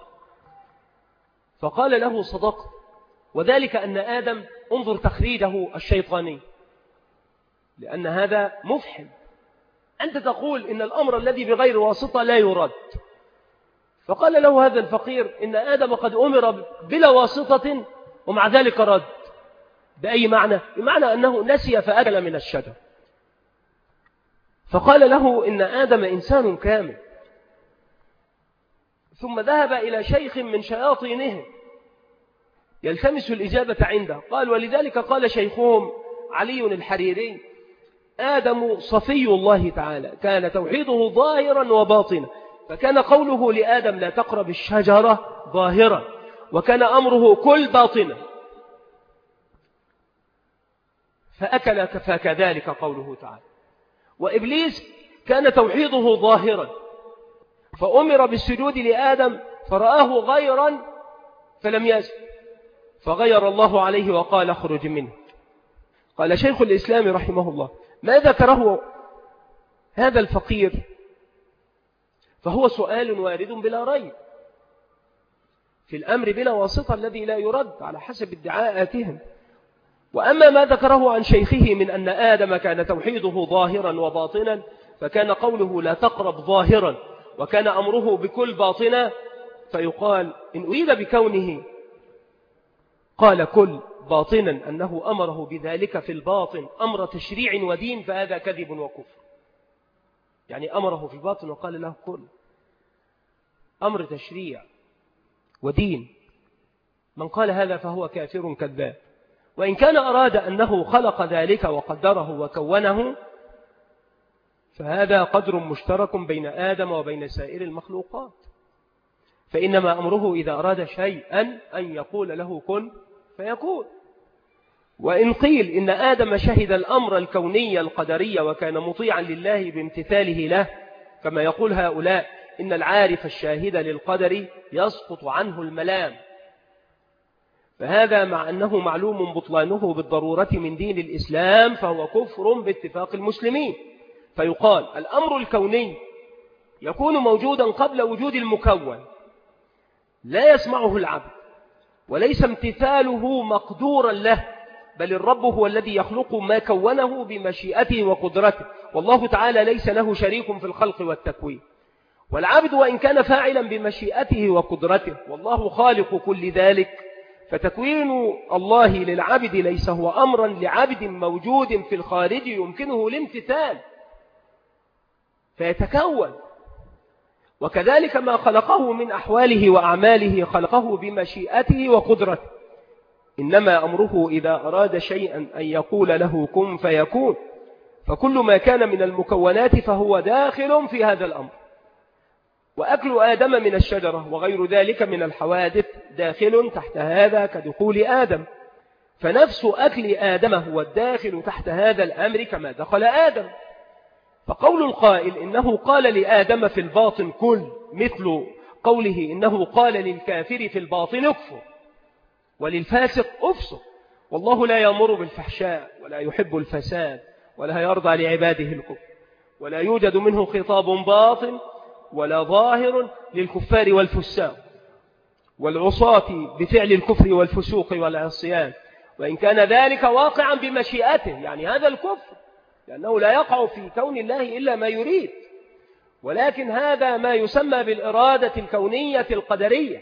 فقال له صدقت، وذلك أن آدم انظر تخريجه الشيطاني، لأن هذا مفحم. أنت تقول إن الأمر الذي بغير واسطة لا يرد، فقال له هذا الفقير إن آدم قد أمر بلا واسطة ومع ذلك رد. بأي معنى؟ بمعنى أنه نسي فأكل من الشجر. فقال له إن آدم إنسان كامل، ثم ذهب إلى شيخ من شياطينهم يلتمس الإجابة عنده. قال ولذلك قال شيخهم علي الحريري آدم صفي الله تعالى كان توحيده ظاهرا وباطنا، فكان قوله لآدم لا تقرب الشجرة ظاهرا، وكان أمره كل باطنا، فأكل فكذلك قوله تعالى. وإبليس كان توحيده ظاهرا، فأمر بالسجود لآدم فرآه غيرا فلم يزل، فغير الله عليه وقال اخرج منه. قال شيخ الإسلام رحمه الله: ما ذكره هذا الفقير فهو سؤال وارد بلا ريب في الأمر بلا واسطة الذي لا يرد على حسب ادعاءاتهم. وأما ما ذكره عن شيخه من أن آدم كان توحيده ظاهرا وباطنا، فكان قوله لا تقرب ظاهرا وكان أمره بكل باطنا، فيقال إن أريد بكونه قال كل باطنا أنه أمره بذلك في الباطن أمر تشريع ودين، فهذا كذب وكفر. يعني أمره في الباطن وقال له كل أمر تشريع ودين، من قال هذا فهو كافر كذاب. وإن كان أراد أنه خلق ذلك وقدره وكونه، فهذا قدر مشترك بين آدم وبين سائر المخلوقات، فإنما أمره إذا أراد شيئا أن يقول له كن فيكون. وإن قيل إن آدم شهد الأمر الكوني القدري وكان مطيعا لله بامتثاله له، كما يقول هؤلاء إن العارف الشاهد للقدر يسقط عنه الملام، فهذا مع أنه معلوم بطلانه بالضرورة من دين الإسلام فهو كفر باتفاق المسلمين. فيقال الأمر الكوني يكون موجودا قبل وجود المكون، لا يسمعه العبد وليس امتثاله مقدورا له، بل الرب هو الذي يخلق ما كونه بمشيئته وقدرته، والله تعالى ليس له شريك في الخلق والتكوين. والعبد وإن كان فاعلا بمشيئته وقدرته والله خالق كل ذلك، فتكوين الله للعبد ليس هو أمرا لعبد موجود في الخارج يمكنه الامتثال فيتكون. وكذلك ما خلقه من أحواله وأعماله خلقه بمشيئته وقدرته، إنما أمره إذا أراد شيئا أن يقول له كن فيكون. فكل ما كان من المكونات فهو داخل في هذا الأمر، وأكل آدم من الشجرة وغير ذلك من الحوادث داخل تحت هذا كدخول آدم، فنفس أكل آدم هو الداخل تحت هذا الأمر كما دخل آدم. فقول القائل إنه قال لآدم في الباطن كل، مثل قوله إنه قال للكافر في الباطن اكفر وللفاسق افسق، والله لا يأمر بالفحشاء ولا يحب الفساد ولا يرضى لعباده الكفر، ولا يوجد منه خطاب باطن ولا ظاهر للكفار والفساق والعصاة بفعل الكفر والفسوق والعصيان، وإن كان ذلك واقعا بمشيئته، يعني هذا الكفر لأنه لا يقع في كون الله إلا ما يريد، ولكن هذا ما يسمى بالإرادة الكونية القدرية.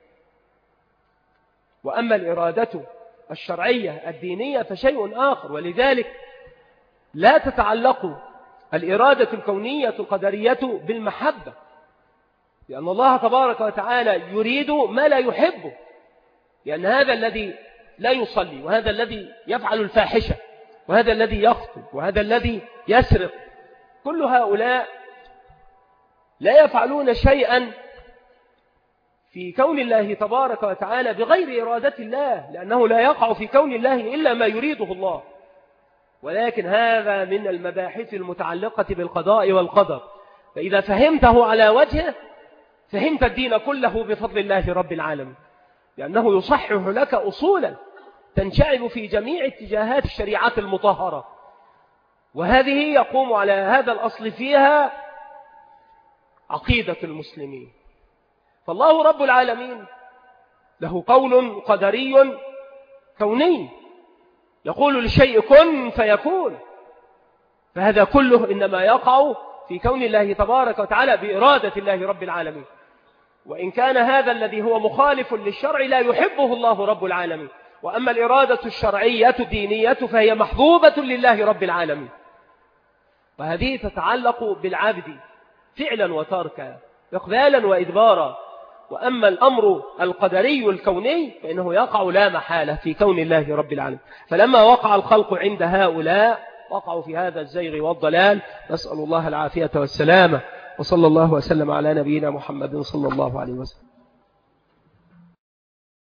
وأما الإرادة الشرعية الدينية فشيء آخر، ولذلك لا تتعلق الإرادة الكونية القدرية بالمحبة، لأن الله تبارك وتعالى يريد ما لا يحبه، لأن هذا الذي لا يصلي، وهذا الذي يفعل الفاحشة، وهذا الذي يخطب، وهذا الذي يسرق، كل هؤلاء لا يفعلون شيئا في كون الله تبارك وتعالى بغير إرادة الله، لأنه لا يقع في كون الله إلا ما يريده الله، ولكن هذا من المباحث المتعلقة بالقضاء والقدر. فإذا فهمته على وجهه فهمت الدين كله بفضل الله رب العالمين، لأنه يصحح لك أصولا تنشعب في جميع اتجاهات الشريعات المطهرة، وهذه يقوم على هذا الأصل فيها عقيدة المسلمين. فالله رب العالمين له قول قدري كوني يقول للشيء كن فيكون، فهذا كله إنما يقع في كون الله تبارك وتعالى بإرادة الله رب العالمين، وإن كان هذا الذي هو مخالف للشرع لا يحبه الله رب العالمين. وأما الإرادة الشرعية الدينية فهي محبوبة لله رب العالمين، وهذه تتعلق بالعبد فعلا وتركا، إقبالا وإدبارا. وأما الأمر القدري الكوني فإنه يقع لا محالة في كون الله رب العالمين. فلما وقع الخلق عند هؤلاء وقعوا في هذا الزيغ والضلال، نسأل الله العافية والسلامة، وصلى الله وسلم على نبينا محمد صلى الله عليه وسلم.